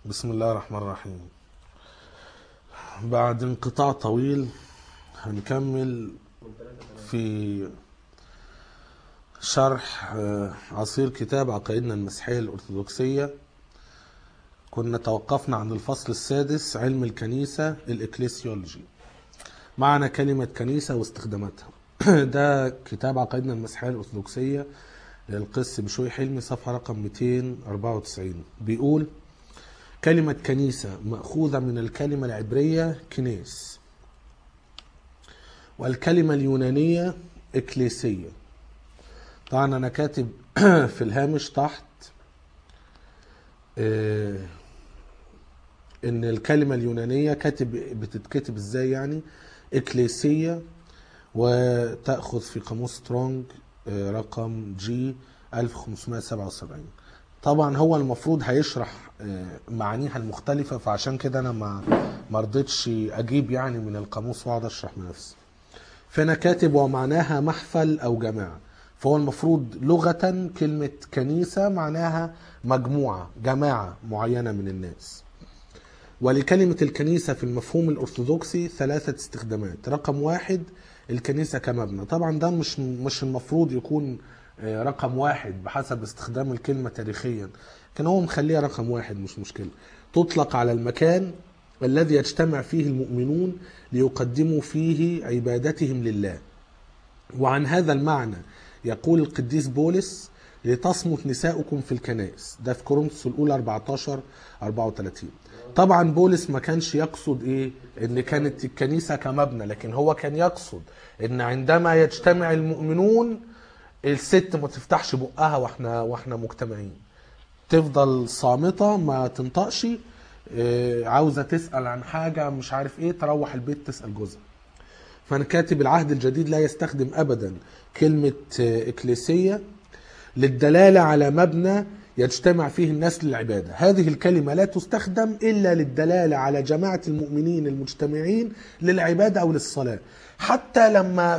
بسم الله الرحمن الرحيم. بعد انقطاع طويل هنكمل في شرح عصير كتاب عقائدنا المسيحية الأرثوذكسية. كنا توقفنا عن الفصل السادس، علم الكنيسة الإكليسيولوجي، معنى كلمة كنيسة واستخداماتها. ده كتاب عقائدنا المسيحية الأرثوذكسية للقس بشوي حلمي، صفحة رقم 294. بيقول: كلمة كنيسة مأخوذة من الكلمة العبرية كنيس، والكلمة اليونانية إكليسية. طبعا أنا كاتب في الهامش تحت إن الكلمة اليونانية بتتكتب إزاي، يعني إكليسية، وتأخذ في قاموس سترونج رقم جي 1577. طبعا هو المفروض هيشرح معانيها المختلفة، فعشان كده أنا ما رضيتش أجيب يعني من القاموس وأقعد أشرح بنفسي. فأنا كاتب ومعناها محفل أو جماعة، فهو المفروض لغة كلمة كنيسة معناها مجموعة، جماعة معينة من الناس. ولكلمة الكنيسة في المفهوم الأرثوذكسي 3 استخدامات. رقم 1 الكنيسة كمبنى. طبعا ده مش المفروض يكون رقم 1 بحسب استخدام الكلمة تاريخيا، كان هو مخليها رقم 1 مش مشكلة. تطلق على المكان الذي يجتمع فيه المؤمنون ليقدموا فيه عبادتهم لله. وعن هذا المعنى يقول القديس بولس: لتصمت نساؤكم في الكنائس. ده في كورنثوس الأولى 14-34. طبعا بولس ما كانش يقصد ان كانت الكنيسة كمبنى، لكن هو كان يقصد ان عندما يجتمع المؤمنون الست ما تفتحش بقها واحنا مجتمعين، تفضل صامتة ما تنطقش، عاوزة تسأل عن حاجة مش عارف تروح البيت تسأل جوزها. فأنا كاتب العهد الجديد لا يستخدم أبدا كلمة إكليسية للدلالة على مبنى يجتمع فيه الناس للعبادة. هذه الكلمة لا تستخدم إلا للدلالة على جماعة المؤمنين المجتمعين للعبادة أو للصلاة. حتى لما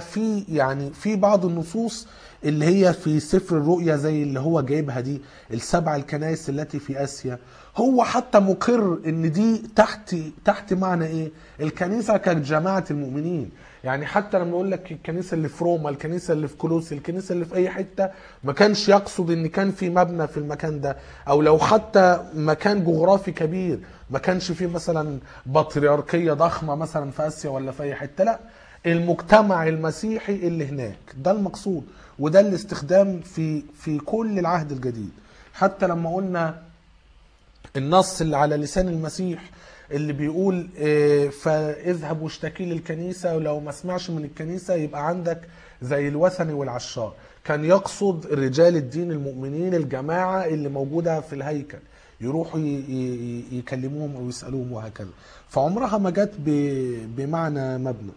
في بعض النصوص اللي هي في سفر الرؤيا زي اللي هو جايبها دي، 7 الكنائس التي في آسيا، هو حتى مقر ان دي تحت معنى الكنيسة كجماعة المؤمنين. يعني حتى لما يقول لك الكنيسة اللي في روما، الكنيسة اللي في كولوسي، الكنيسة اللي في اي حتة، ما كانش يقصد ان كان في مبنى في المكان ده، او لو حتى مكان جغرافي كبير ما كانش فيه مثلا بطريركية ضخمة مثلا في اسيا ولا في اي حتة، لا، المجتمع المسيحي اللي هناك ده المقصود. وده الاستخدام في كل العهد الجديد. حتى لما قلنا النص اللي على لسان المسيح اللي بيقول فاذهب واشتكي للكنيسة، ولو ما سمعش من الكنيسة يبقى عندك زي الوثني والعشار، كان يقصد رجال الدين المؤمنين، الجماعة اللي موجودة في الهيكل، يروحوا يكلموهم او يسألوهم وهكذا. فعمرها ما جت بمعنى مبنى.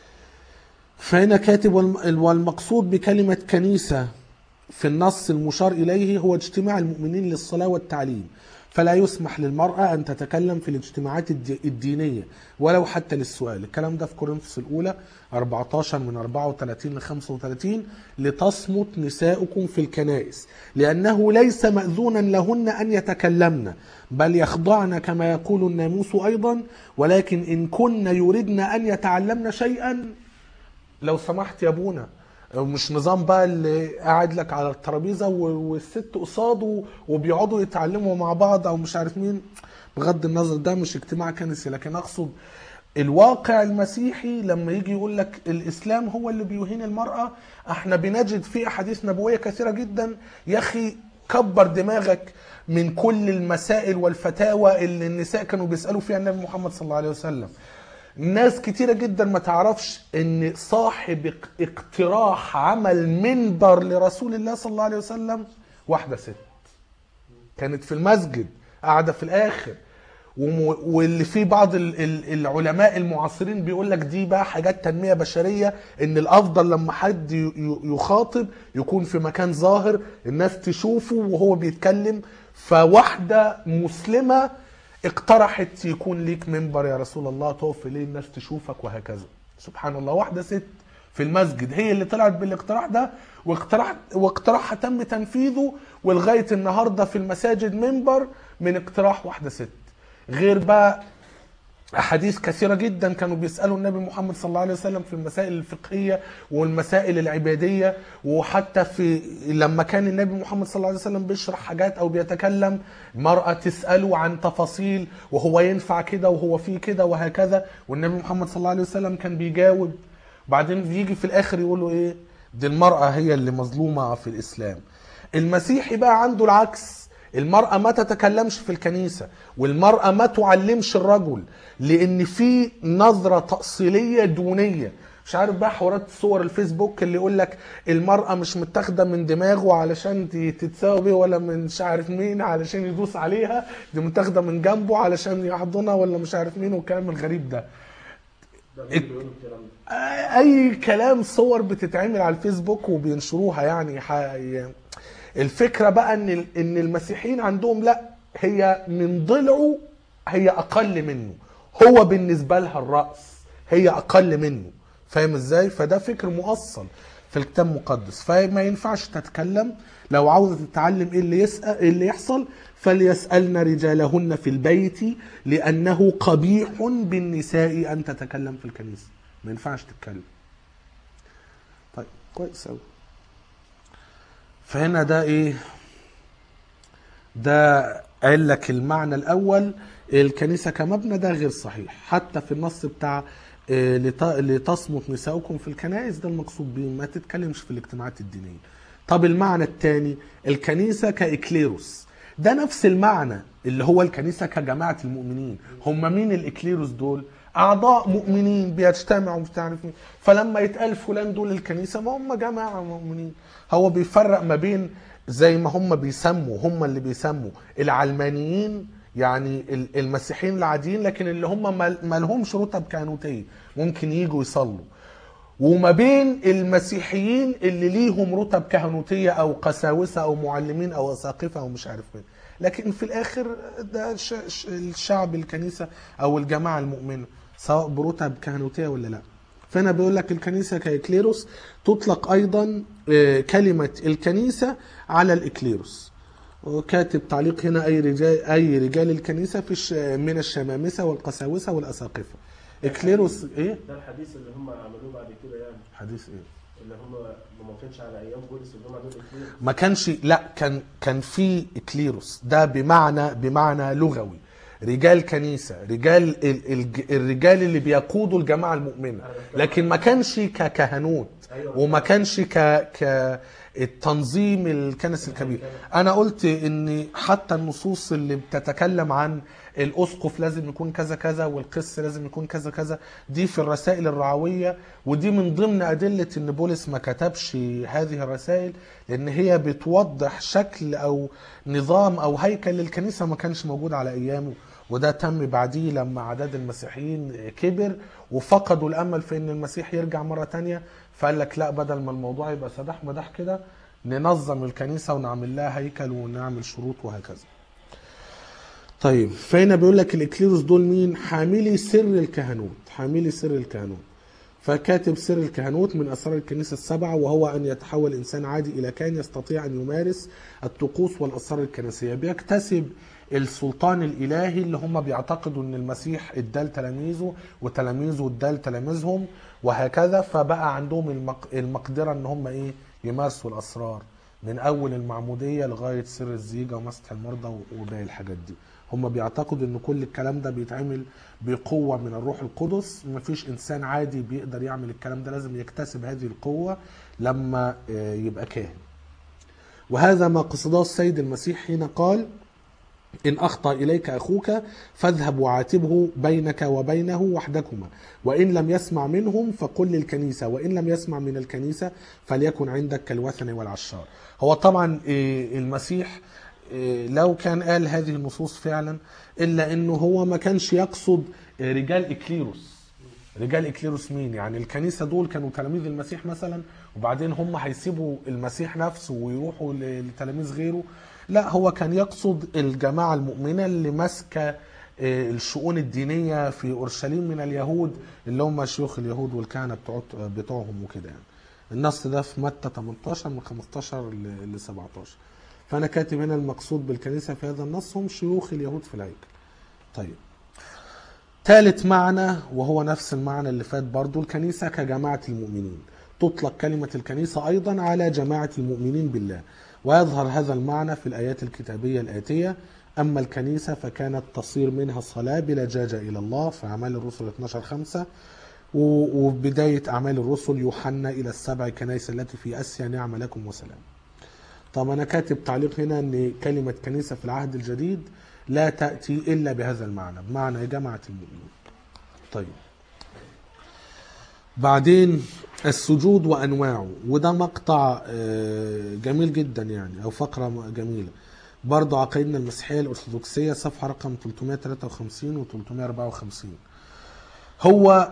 فهنا كاتب: والمقصود بكلمة كنيسة في النص المشار إليه هو اجتماع المؤمنين للصلاة والتعليم، فلا يسمح للمرأة أن تتكلم في الاجتماعات الدينية ولو حتى للسؤال. الكلام ده في كورنثوس الأولى 14 من 34 ل 35. لتصمت نساؤكم في الكنائس لأنه ليس مأذونا لهن أن يتكلمن، بل يخضعن كما يقول الناموس أيضا، ولكن إن كن يردن أن يتعلمن شيئا، لو سمحت يا ابونا. مش نظام بقى اللي قاعد لك على الترابيزه والست قصاده وبيقعدوا يتعلموا مع بعض او مش عارف مين. بغض النظر ده مش اجتماع كنسي، لكن اقصد الواقع المسيحي لما يجي يقول لك الاسلام هو اللي بيهين المراه. احنا بنجد في احاديث نبويه كثيره جدا. يا اخي كبر دماغك من كل المسائل والفتاوى اللي النساء كانوا بيسالوا فيها النبي محمد صلى الله عليه وسلم. ناس كتيرة جدا ما تعرفش ان صاحب اقتراح عمل منبر لرسول الله صلى الله عليه وسلم واحدة ست كانت في المسجد قاعدة في الاخر، واللي فيه بعض العلماء المعاصرين بيقول لك دي بقى حاجات تنمية بشرية، ان الافضل لما حد يخاطب يكون في مكان ظاهر الناس تشوفه وهو بيتكلم. فواحدة مسلمة اقترحت يكون ليك منبر يا رسول الله تقف ليه الناس تشوفك وهكذا. سبحان الله، واحدة ست في المسجد هي اللي طلعت بالاقتراح ده، واقتراحها تم تنفيذه، ولغاية النهاردة في المساجد منبر من اقتراح واحدة ست. غير بقى أحاديث كثيرة جدا كانوا بيسألوا النبي محمد صلى الله عليه وسلم في المسائل الفقهية والمسائل العبادية. وحتى في لما كان النبي محمد صلى الله عليه وسلم بيشرح حاجات أو بيتكلم، مرأة تسأله عن تفاصيل وهو ينفع كده وهو فيه كده وهكذا، والنبي محمد صلى الله عليه وسلم كان بيجاوب. بعدين بيجي في الآخر يقولوا إيه؟ دي المرأة هي اللي مظلومة في الإسلام. المسيحي بقى عنده العكس، المرأة ما تتكلمش في الكنيسة، والمرأة ما تعلمش الرجل، لأن في نظرة تأصيلية دونية. مش عارف بقى حوارات صور الفيسبوك اللي يقول لك المرأة مش متاخدة من دماغه علشان تتساوي بيه، ولا من مش عارف مين علشان يدوس عليها، دي متاخدة من جنبه علشان يحضنها، ولا مش عارف مين، والكلام الغريب ده. اي كلام، صور بتتعمل على الفيسبوك وبينشروها يعني. الفكرة بقى ان المسيحيين عندهم لا، هي من ضلعه هي اقل منه، هو بالنسبة لها الرأس، هي اقل منه. فاهم ازاي؟ فده فكر مؤصل في الكتاب المقدس. فما ينفعش تتكلم. لو عاوزة تتعلم ايه اللي يحصل، فليسألن رجالهن في البيت لأنه قبيح بالنساء أن تتكلم في الكنيسة. ما ينفعش تتكلم. طيب كويس أوي. فهنا ده ايه؟ ده قال لك المعنى الأول، الكنيسة كمبنى، ده غير صحيح. حتى في النص بتاع لتصمت نساؤكم في الكنائس، ده المقصود بيه ما تتكلمش في الاجتماعات الدينية. طب المعنى الثاني، الكنيسة كإكليروس، ده نفس المعنى اللي هو الكنيسة كجماعة المؤمنين. هم مين الإكليروس دول؟ أعضاء مؤمنين بيجتمعوا مش عارف مين. فلما يتقال فلان دول الكنيسة، ما هم جماعة مؤمنين. هو بيفرق ما بين، زي ما هم بيسموا، هم اللي بيسموا العلمانيين، يعني المسيحيين العاديين، لكن اللي هم ما لهمش رتب كهنوتية ممكن يجوا يصلوا، وما بين المسيحيين اللي ليهم رتب كهنوتية او قساوسة او معلمين او اساقفة او مش عارف مين. لكن في الاخر ده الشعب، الكنيسة او الجماعة المؤمنة، سواء برتب كهنوتية ولا لا. فانا بيقول لك الكنيسة كإكليروس. تطلق ايضا كلمة الكنيسة على الإكليروس. وكاتب تعليق هنا اي رجال الكنيسة من الشمامسة والقساوسة والاساقفة. إكليروس ايه؟ ده الحديث اللي هم عملوه بعد كده يعني. حديث ايه؟ اللي هم ما كانش على ايام بولس اللي هم دول إكليروس. ما كانش، لا، كان في إكليروس ده بمعنى لغوي، رجال كنيسة، رجال الرجال اللي بيقودوا الجماعة المؤمنة، لكن ما كانش ككهنوت، وما كانش التنظيم الكنسي الكبير. انا قلت ان حتى النصوص اللي بتتكلم عن الاسقف لازم يكون كذا كذا والقس لازم يكون كذا كذا، دي في الرسائل الرعوية، ودي من ضمن ادلة ان بولس ما كتبش هذه الرسائل، لان هي بتوضح شكل او نظام او هيكل للكنيسة ما كانش موجود على ايامه. وده تم بعديه لما عدد المسيحيين كبر وفقدوا الامل في ان المسيح يرجع مرة تانية، فقال لك لا، بدل ما الموضوع يبقى سداح مداح كده، ننظم الكنيسة ونعمل لها هيكل ونعمل شروط وهكذا. طيب فهنا بيقول لك الإكليروس دول مين؟ حاملي سر الكهنوت، حاملي سر الكهنوت. فكاتب سر الكهنوت من أسرار الكنيسة السبعة، وهو أن يتحول إنسان عادي إلى كاهن يستطيع أن يمارس الطقوس والأسرار الكنسية، بيكتسب السلطان الإلهي اللي هم بيعتقدوا أن المسيح ادال تلاميذه وتلاميذه ادال تلاميذهم وهكذا. فبقى عندهم المقدرة أن هم إيه؟ يمارسوا الأسرار من أول المعمودية لغاية سر الزيجة ومسح المرضى وباقي الحاجات دي. هم بيعتقدوا أن كل الكلام ده بيتعمل بقوة من الروح القدس. مفيش إنسان عادي بيقدر يعمل الكلام ده، لازم يكتسب هذه القوة لما يبقى كاهن. وهذا ما قصده السيد المسيح حين قال: إن أخطأ إليك أخوك فاذهب وعاتبه بينك وبينه وحدكما، وإن لم يسمع منهم فقل للكنيسة، وإن لم يسمع من الكنيسة فليكن عندك كالوثن والعشار. هو طبعا المسيح لو كان قال هذه النصوص فعلا، إلا أنه هو ما كانش يقصد رجال إكليروس. رجال إكليروس مين؟ يعني الكنيسة دول كانوا تلاميذ المسيح مثلا، وبعدين هم هيسيبوا المسيح نفسه ويروحوا لتلاميذ غيره. لا، هو كان يقصد الجماعة المؤمنة اللي ماسكة الشؤون الدينية في أورشليم من اليهود، اللي هم شيوخ اليهود والكهنة بتوعهم وكده يعني. النص ده في متى 18 من 15 ل 17. فأنا كاتب هنا المقصود بالكنيسة في هذا النص هم شيوخ اليهود في الهيكل. طيب ثالث معنى وهو نفس المعنى اللي فات برضو، الكنيسة كجماعة المؤمنين. تطلق كلمة الكنيسة أيضا على جماعة المؤمنين بالله، ويظهر هذا المعنى في الآيات الكتابية الآتية: أما الكنيسة فكانت تصير منها الصلاة بلجاجة إلى الله، في أعمال الرسل 12:5. وبداية أعمال الرسل يوحنا إلى السبع كنائس التي في آسيا: نعم لكم وسلام. طب أنا كاتب تعليق هنا أن كلمة كنيسة في العهد الجديد لا تأتي إلا بهذا المعنى، بمعنى جماعة المؤمنين. طيب بعدين السجود وأنواعه، وده مقطع جميل جدا يعني، أو فقرة جميلة برضو. عقيدنا المسيحية الأرثوذكسية صفحة رقم 353 و 354. هو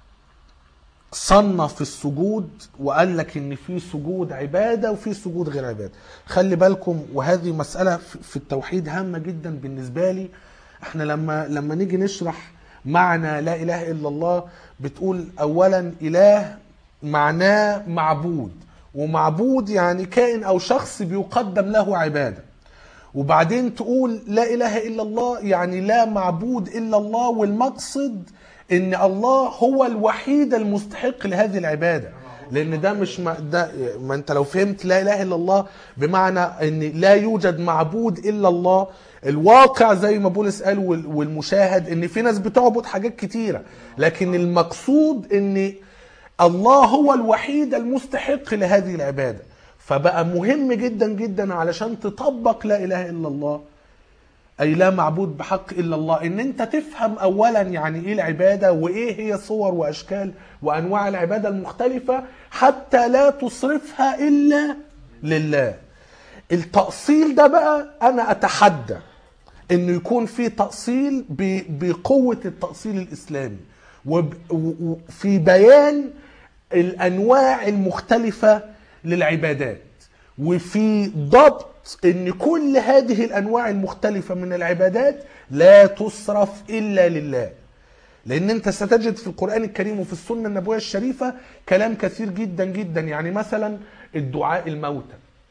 صنف السجود وقال لك ان في سجود عبادة وفي سجود غير عبادة. خلي بالكم، وهذه مسألة في التوحيد هامة جدا بالنسبة لي. احنا لما نيجي نشرح معنى لا اله الا الله، بتقول اولا اله معناه معبود، ومعبود يعني كائن او شخص بيقدم له عبادة. وبعدين تقول لا اله الا الله يعني لا معبود الا الله، والمقصد ان الله هو الوحيد المستحق لهذه العبادة. لان ده مش ما انت لو فهمت لا اله الا الله بمعنى ان لا يوجد معبود الا الله، الواقع زي ما بولس قال والمشاهد ان في ناس بتعبد حاجات كتيرة، لكن المقصود ان الله هو الوحيد المستحق لهذه العبادة. فبقى مهم جدا جدا علشان تطبق لا اله الا الله، أي لا معبود بحق إلا الله، إن أنت تفهم أولا يعني إيه العبادة، وإيه هي صور وأشكال وأنواع العبادة المختلفة، حتى لا تصرفها إلا لله. التأصيل ده بقى أنا أتحدى إنه يكون في تأصيل بقوة التأصيل الإسلامي، وفي بيان الأنواع المختلفة للعبادات، وفي ضبط ان كل هذه الانواع المختلفة من العبادات لا تصرف الا لله. لان انت ستجد في القرآن الكريم وفي السنة النبوية الشريفة كلام كثير جدا جدا. يعني مثلا الدعاء الموتى،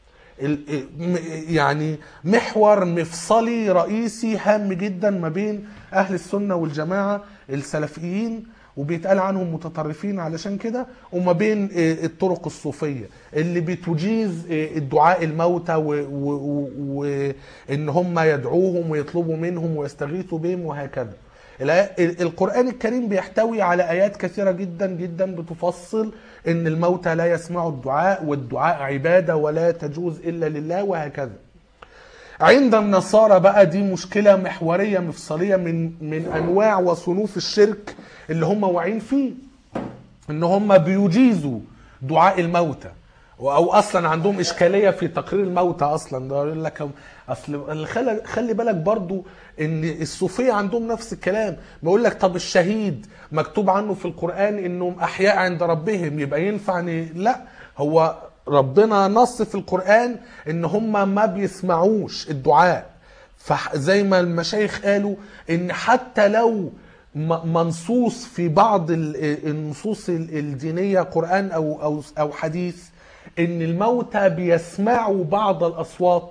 يعني محور مفصلي رئيسي هام جدا ما بين اهل السنة والجماعة السلفيين، وبيتقال عنهم متطرفين علشان كده، وما بين الطرق الصوفية اللي بتجيز الدعاء الموتى وان هم يدعوهم ويطلبوا منهم ويستغيثوا بهم وهكذا. القرآن الكريم بيحتوي على آيات كثيرة جدا جدا بتفصل ان الموتى لا يسمعوا الدعاء، والدعاء عبادة ولا تجوز إلا لله وهكذا. عند النصارى بقى دي مشكلة محورية مفصلية من أنواع وصنوف الشرك اللي هم واعين فيه، ان هم بيجيزوا دعاء الموتى، او اصلا عندهم اشكاليه في تقرير الموتى اصلا. ده يقول لك اصل خلي بالك برضو ان الصوفيه عندهم نفس الكلام. بيقول لك طب الشهيد مكتوب عنه في القران انهم احياء عند ربهم، يبقى ينفع لا، هو ربنا نص في القران ان هم ما بيسمعوش الدعاء. فزي ما المشايخ قالوا ان حتى لو منصوص في بعض النصوص الدينية قرآن أو حديث إن الموتى بيسمعوا بعض الأصوات،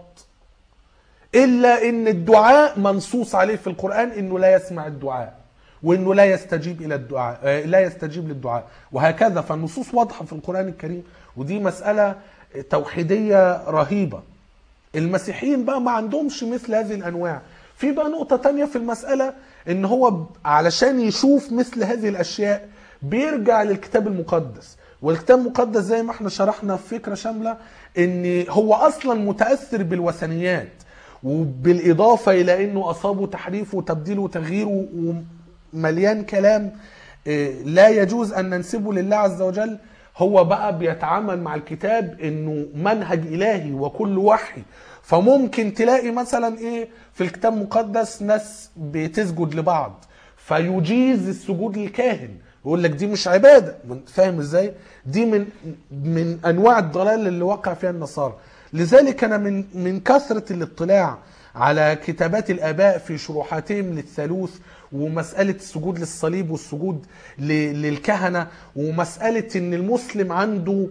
إلا إن الدعاء منصوص عليه في القرآن إنه لا يسمع الدعاء، وإنه لا يستجيب إلى الدعاء، لا يستجيب للدعاء وهكذا. فالنصوص واضحة في القرآن الكريم، ودي مسألة توحيدية رهيبة. المسيحيين بقى ما عندهمش مثل هذه الأنواع. في بقى نقطة تانية في المسألة، ان هو علشان يشوف مثل هذه الاشياء بيرجع للكتاب المقدس. والكتاب المقدس زي ما احنا شرحنا في فكرة شاملة ان هو اصلا متأثر بالوثنيات، وبالاضافة الى انه اصابه تحريف وتبديل وتغيير ومليان كلام لا يجوز ان ننسبه لله عز وجل. هو بقى بيتعامل مع الكتاب انه منهج الهي وكل وحي. فممكن تلاقي مثلا ايه في الكتاب المقدس ناس بتسجد لبعض فيجيز السجود للكاهن، يقول لك دي مش عبادة. فاهم ازاي؟ دي من انواع الضلال اللي وقع فيها النصارى. لذلك انا من كثرة الاطلاع على كتابات الاباء في شروحاتهم للثالوث، ومسألة السجود للصليب والسجود للكهنة، ومسألة ان المسلم عنده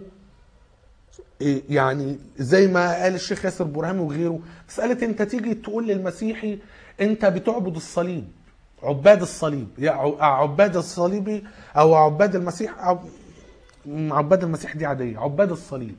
يعني زي ما قال الشيخ ياسر برهامي وغيره، مسألة انت تيجي تقول للمسيحي انت بتعبد الصليب، عباد الصليب، عباد الصليبي او عباد المسيح، عباد المسيح دي عاديه، عباد الصليب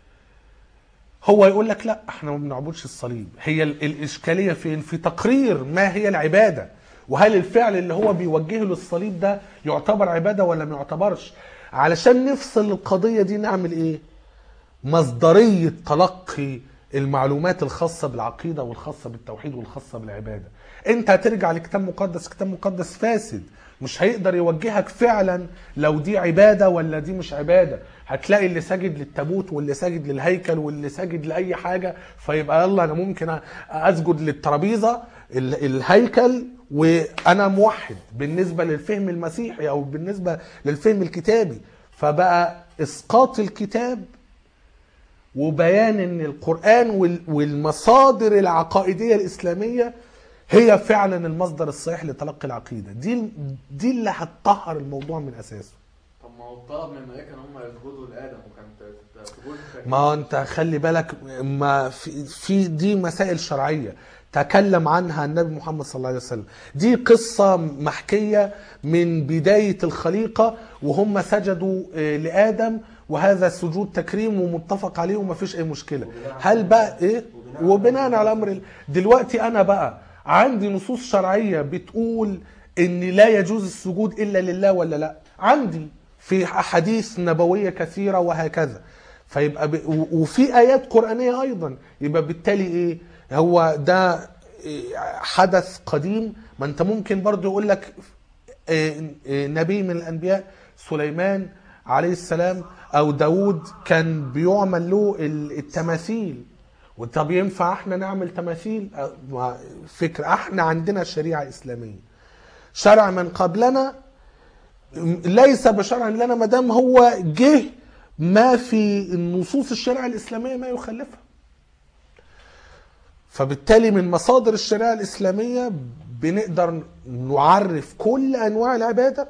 هو يقول لك لا احنا ما بنعبدش الصليب. هي الاشكاليه فين؟ في تقرير ما هي العباده، وهل الفعل اللي هو بيوجهه للصليب ده يعتبر عباده ولا ما يعتبرش. علشان نفصل القضيه دي نعمل ايه؟ مصدريه تلقي المعلومات الخاصه بالعقيده والخاصه بالتوحيد والخاصه بالعباده. انت هترجع لكتاب مقدس، كتاب مقدس فاسد مش هيقدر يوجهك فعلا لو دي عباده ولا دي مش عباده. هتلاقي اللي ساجد للتابوت واللي ساجد للهيكل واللي ساجد لاي حاجه، فيبقى يلا انا ممكن اسجد للترابيزه الهيكل وانا موحد بالنسبه للفهم المسيحي او بالنسبه للفهم الكتابي. فبقى اسقاط الكتاب وبيان ان القرآن والمصادر العقائدية الإسلامية هي فعلا المصدر الصحيح لتلقي العقيدة دي اللي هتطهر الموضوع من أساسه. طب ما هو طلب من الملائكة ان هم يسجدوا لآدم، وكانت سجود ما انت خلي بالك، ما في دي مسائل شرعية تكلم عنها النبي محمد صلى الله عليه وسلم. دي قصة محكية من بداية الخليقة وهم سجدوا لآدم، وهذا السجود تكريم ومتفق عليه وما فيش اي مشكلة. هل بقى ايه؟ وبناء على امر دلوقتي انا بقى عندي نصوص شرعية بتقول ان لا يجوز السجود الا لله ولا لا؟ عندي في احاديث نبوية كثيرة وهكذا. فيبقى وفي ايات قرآنية ايضا. يبقى بالتالي ايه؟ هو ده حدث قديم. ما انت ممكن برضو يقول لك نبي من الانبياء سليمان عليه السلام او داود كان بيعمل له التماثيل، وطب ينفع احنا نعمل تماثيل؟ فكرة احنا عندنا شريعة اسلامية، شرع من قبلنا ليس بشرع لنا ما دام هو جه ما في النصوص الشريعة الاسلامية ما يخالفها. فبالتالي من مصادر الشريعة الاسلامية بنقدر نعرف كل انواع العبادة،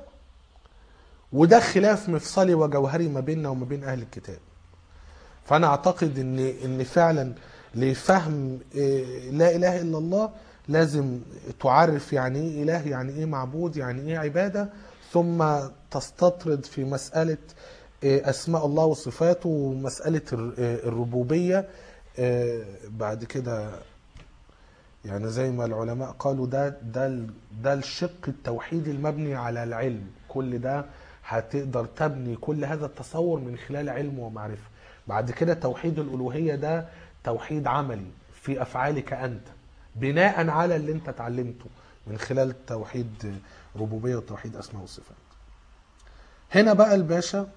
وده خلاف مفصلي وجوهري ما بيننا وما بين اهل الكتاب. فانا اعتقد ان فعلا لفهم لا اله الا الله لازم تعرف يعني ايه اله، يعني ايه معبود، يعني ايه عبادة، ثم تستطرد في مسألة اسماء الله وصفاته ومسألة الربوبية. بعد كده يعني زي ما العلماء قالوا ده الشق التوحيدي المبني على العلم. كل ده هتقدر تبني كل هذا التصور من خلال علم ومعرفة. بعد كده توحيد الألوهية ده توحيد عملي في أفعالك أنت بناء على اللي انت اتعلمته من خلال توحيد ربوبية وتوحيد أسماء وصفات. هنا بقى الباشا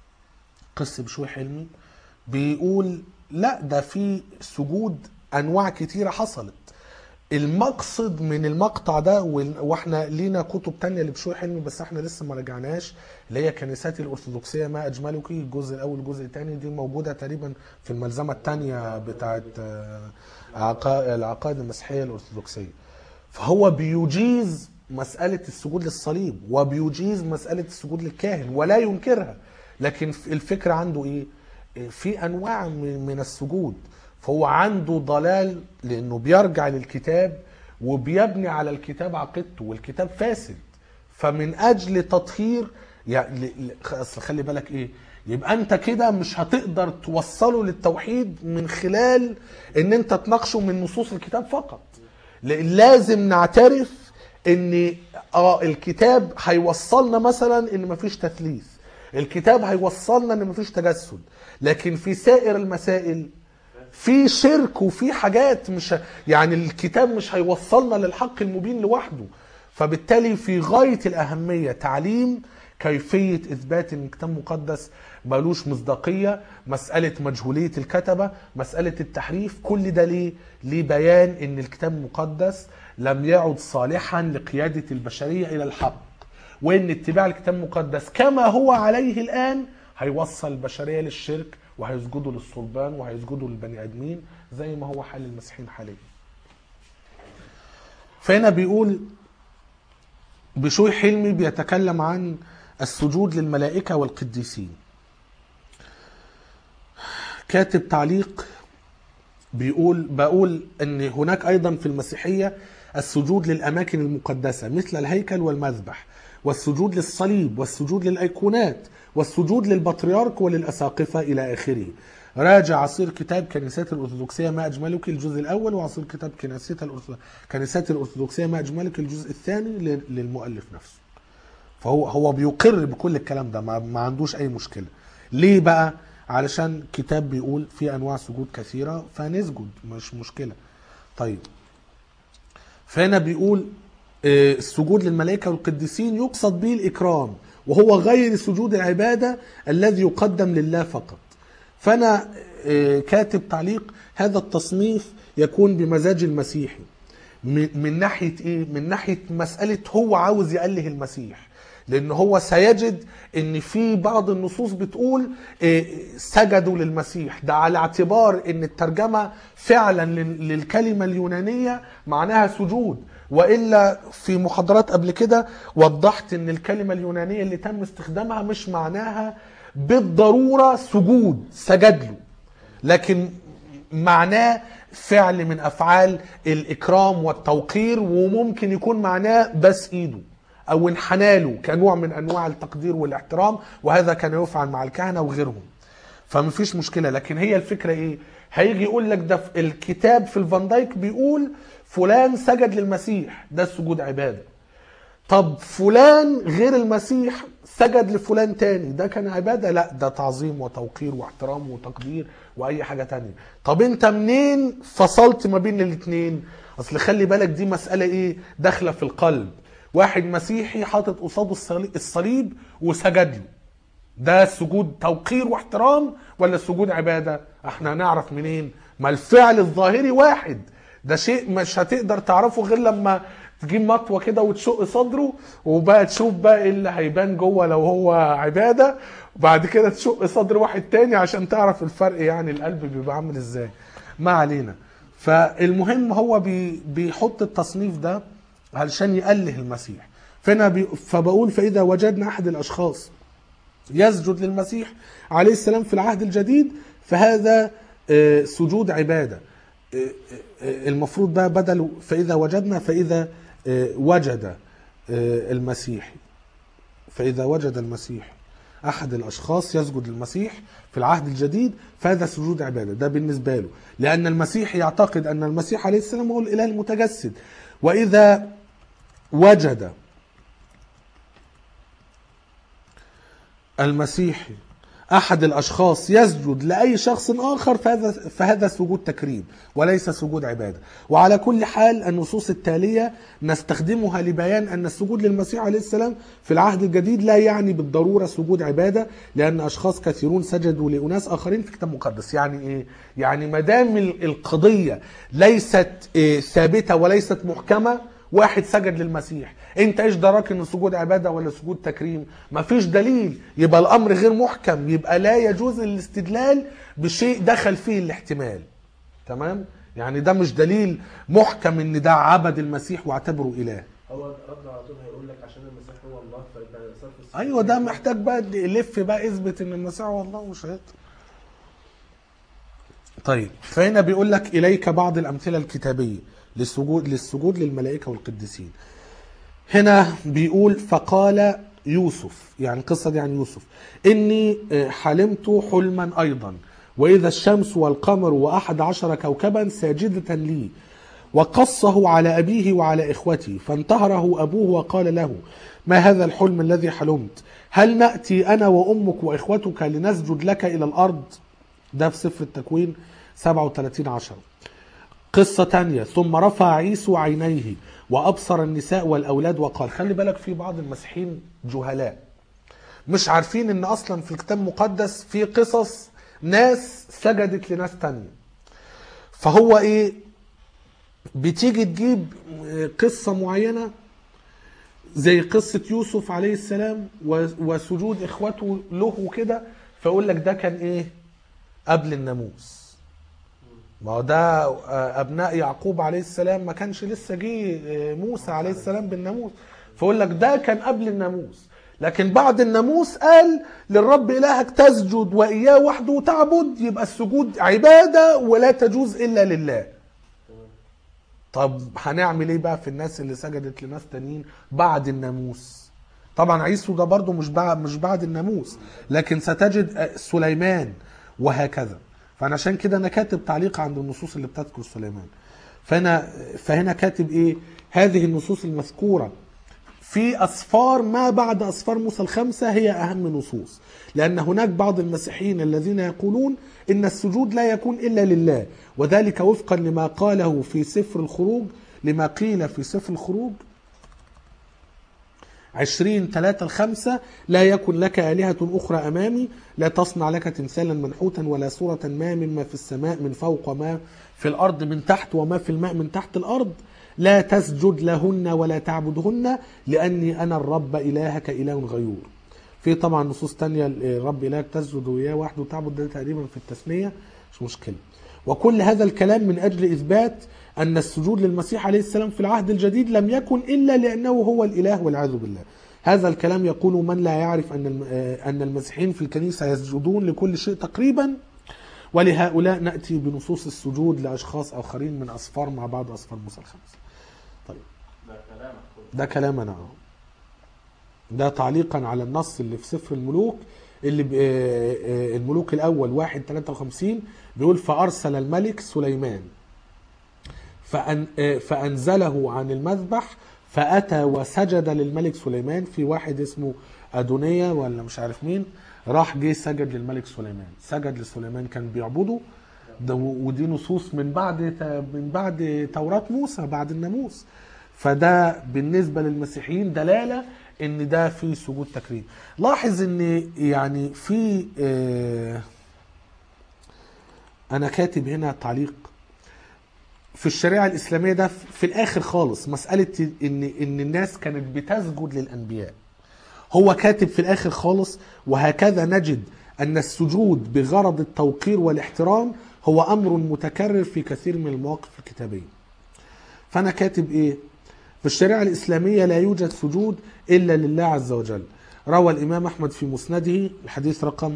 قس بشوي حلمي بيقول لا ده في سجود أنواع كتيرة حصلت. المقصد من المقطع ده، واحنا لينا كتب تانية لبشوي حلمي بس احنا لسه ما رجعناش، اللي هي كنيسات الأرثوذكسية ما أجملك، الجزء الأول الجزء الثاني، دي موجودة تقريبا في الملزمة الثانية بتاعت العقائد المسيحية الأرثوذكسية. فهو بيجيز مسألة السجود للصليب وبيجيز مسألة السجود للكاهن ولا ينكرها، لكن الفكرة عنده ايه؟ في أنواع من السجود. فهو عنده ضلال لأنه بيرجع للكتاب وبيبني على الكتاب عقيدته، والكتاب فاسد. فمن أجل تطهير يعني خلي بالك إيه، يبقى أنت كده مش هتقدر توصله للتوحيد من خلال أن أنت تناقشه من نصوص الكتاب فقط. لازم نعترف أن الكتاب هيوصلنا مثلا أن مفيش تثليث، الكتاب هيوصلنا أن مفيش تجسد، لكن في سائر المسائل في شرك وفي حاجات مش يعني الكتاب مش هيوصلنا للحق المبين لوحده. فبالتالي في غاية الأهمية تعليم كيفية إثبات أن الكتاب مقدس مالوش مصداقية، مسألة مجهولية الكتبة، مسألة التحريف، كل ده ليه؟ لبيان أن الكتاب المقدس لم يعد صالحا لقيادة البشرية إلى الحق، وأن اتباع الكتاب المقدس كما هو عليه الآن هيوصل البشرية للشرك وهيسجدوا للصلبان وهيسجدوا للبني ادمين زي ما هو حال المسيحيين حاليا. فهنا بيقول بشوي حلمي بيتكلم عن السجود للملائكة والقديسين. كاتب تعليق بقول ان هناك ايضا في المسيحية السجود للأماكن المقدسة مثل الهيكل والمذبح، والسجود للصليب، والسجود للأيقونات، والسجود للبطريرك وللأساقفة إلى آخره. راجع عصير كتاب كنيسات الأرثوذكسية ما أجملك الجزء الأول، وعصير كتاب كنيسات الأرثوذكسية ما أجملك الجزء الثاني للمؤلف نفسه. فهو بيقر بكل الكلام ده، ما عندوش أي مشكلة. ليه بقى؟ علشان كتاب بيقول في أنواع سجود كثيرة فنسجد، مش مشكلة. طيب فهنا بيقول السجود للملائكة والقديسين يقصد به الإكرام، وهو غير سجود العبادة الذي يقدم لله فقط. فأنا كاتب تعليق: هذا التصنيف يكون بمزاج المسيحي. من ناحية إيه؟ من ناحية مسألة هو عاوز يأله المسيح، لأن هو سيجد ان في بعض النصوص بتقول سجدوا للمسيح، ده على اعتبار ان الترجمة فعلا للكلمة اليونانية معناها سجود. وإلا في محاضرات قبل كده وضحت ان الكلمة اليونانية اللي تم استخدامها مش معناها بالضرورة سجود سجد له، لكن معناه فعل من أفعال الإكرام والتوقير، وممكن يكون معناه بس إيده أو انحناله كنوع من أنواع التقدير والاحترام، وهذا كان يفعل مع الكهنة وغيرهم، فمفيش مشكلة. لكن هي الفكرة إيه؟ هيجي يقول لك ده في الكتاب في الفان دايك بيقول فلان سجد للمسيح، ده السجود عبادة. طب فلان غير المسيح سجد لفلان تاني، ده كان عبادة؟ لا، ده تعظيم وتوقير واحترام وتقدير وأي حاجة تانية. طب أنت منين فصلت ما بين الاتنين؟ أصل خلي بالك دي مسألة إيه؟ داخلة في القلب. واحد مسيحي حاطط قصاده الصليب وسجد له، ده سجود توقير واحترام ولا سجود عبادة؟ احنا هنعرف منين؟ ما الفعل الظاهري واحد، ده شيء مش هتقدر تعرفه غير لما تجيب مطوة كده وتشق صدره، وبقى تشوف بقى ايه اللي هيبان جوه لو هو عبادة، وبعد كده تشق صدر واحد تاني عشان تعرف الفرق، يعني القلب بيبقى عامل ازاي. ما علينا. فالمهم هو بيحط التصنيف ده علشان يأله المسيح. فبقول فإذا وجدنا أحد الأشخاص يسجد للمسيح عليه السلام في العهد الجديد فهذا سجود عبادة. المفروض بقى بدل فإذا وجدنا فإذا وجد المسيح، فإذا وجد المسيح أحد الأشخاص يسجد للمسيح في العهد الجديد فهذا سجود عبادة. ده بالنسبة له، لأن المسيح يعتقد أن المسيح عليه السلام هو الإله المتجسد. وإذا وجد المسيحي أحد الأشخاص يسجد لأي شخص آخر فهذا سجود تكريم وليس سجود عبادة. وعلى كل حال النصوص التالية نستخدمها لبيان أن السجود للمسيح عليه السلام في العهد الجديد لا يعني بالضرورة سجود عبادة، لأن أشخاص كثيرون سجدوا لأناس آخرين في كتاب مقدس. يعني إيه؟ يعني مدام القضية ليست ثابتة وليست محكمة، واحد سجد للمسيح، انت ايش دراك ان سجود عبادة ولا سجود تكريم؟ مفيش دليل، يبقى الامر غير محكم، يبقى لا يجوز الاستدلال بشيء دخل فيه الاحتمال. تمام؟ يعني ده مش دليل محكم ان ده عبد المسيح واعتبره اله. هو رد على طول هيقول لك عشان المسيح هو الله فيبقى صرف السجود. ايوه ده محتاج بقى يلف بقى اثبت ان المسيح هو الله، مش هيقدر. طيب فهنا بيقول لك اليك بعض الامثله الكتابيه للسجود للملائكة والقديسين. هنا بيقول فقال يوسف، يعني قصة يعني يوسف، إني حلمت حلما أيضا وإذا الشمس والقمر و11 كوكبا ساجدة لي، وقصه على أبيه وعلى إخوتي، فانتهره أبوه وقال له ما هذا الحلم الذي حلمت؟ هل نأتي أنا وأمك وإخوتك لنسجد لك إلى الأرض؟ ده في سفر التكوين 37:10. قصة تانية ثم رفع عيسو عينيه وأبصر النساء والأولاد وقال. خلي بالك في بعض المسيحيين جهلاء مش عارفين ان اصلا في الكتاب المقدس في قصص ناس سجدت لناس تانية. فهو ايه بتيجي تجيب قصة معينة زي قصة يوسف عليه السلام وسجود اخوته له وكده، فيقول لك ده كان ايه قبل الناموس. ما هو ده ابناء يعقوب عليه السلام ما كانش لسه جه موسى عليه السلام بالناموس، فيقول لك ده كان قبل الناموس. لكن بعد الناموس قال للرب إلهك تسجد وإياه وحده تعبد، يبقى السجود عبادة ولا تجوز إلا لله. طب هنعمل ايه بقى في الناس اللي سجدت لناس تانيين بعد الناموس؟ طبعا عيسو ده برضو مش بعد الناموس، لكن ستجد سليمان وهكذا. فانا عشان كده انا كاتب تعليق عند النصوص اللي بتذكر سليمان. فهنا كاتب ايه؟ هذه النصوص المذكورة في أسفار ما بعد أسفار موسى الخمسة هي أهم نصوص، لأن هناك بعض المسيحيين الذين يقولون إن السجود لا يكون إلا لله، وذلك وفقا لما قاله في سفر الخروج، لما قيل في سفر الخروج 20:3-5: لا يكن لك آلهة أخرى أمامي، لا تصنع لك تمثالا منحوتا ولا صورة ما مما في السماء من فوق وما في الأرض من تحت وما في الماء من تحت الأرض، لا تسجد لهن ولا تعبدهن لأني أنا الرب إلهك إله غيور. في طبعا نصوص تانية الرب إلهك تسجد وإياه وحده تعبد، ده تقريبا في التثنية، مش مشكلة. وكل هذا الكلام من أجل إثبات أن السجود للمسيح عليه السلام في العهد الجديد لم يكن إلا لأنه هو الإله والعياذ بالله. هذا الكلام يقول من لا يعرف أن المسيحيين في الكنيسة يسجدون لكل شيء تقريبا، ولهؤلاء نأتي بنصوص السجود لأشخاص آخرين من أسفار مع بعض أسفار موسى الخمسة. طيب ده كلامنا ده تعليقا على النص اللي في سفر الملوك، اللي الملوك الأول 1:53 بيقول فأرسل الملك سليمان فأنزله عن المذبح فأتى وسجد للملك سليمان. في واحد اسمه أدونية ولا مش عارف مين راح جه سجد للملك سليمان، سجد لسليمان كان بيعبده ده، ودي نصوص من بعد توراة موسى بعد الناموس. فده بالنسبة للمسيحيين دلالة ان ده في سجود تكريم. لاحظ ان يعني في انا كاتب هنا تعليق في الشريعة الإسلامية ده في الآخر خالص، مسألة إن الناس كانت بتسجد للأنبياء. هو كاتب في الآخر خالص وهكذا نجد أن السجود بغرض التوقير والاحترام هو أمر متكرر في كثير من المواقف الكتابية. فأنا كاتب إيه؟ في الشريعة الإسلامية لا يوجد سجود إلا لله عز وجل. روى الإمام أحمد في مسنده الحديث رقم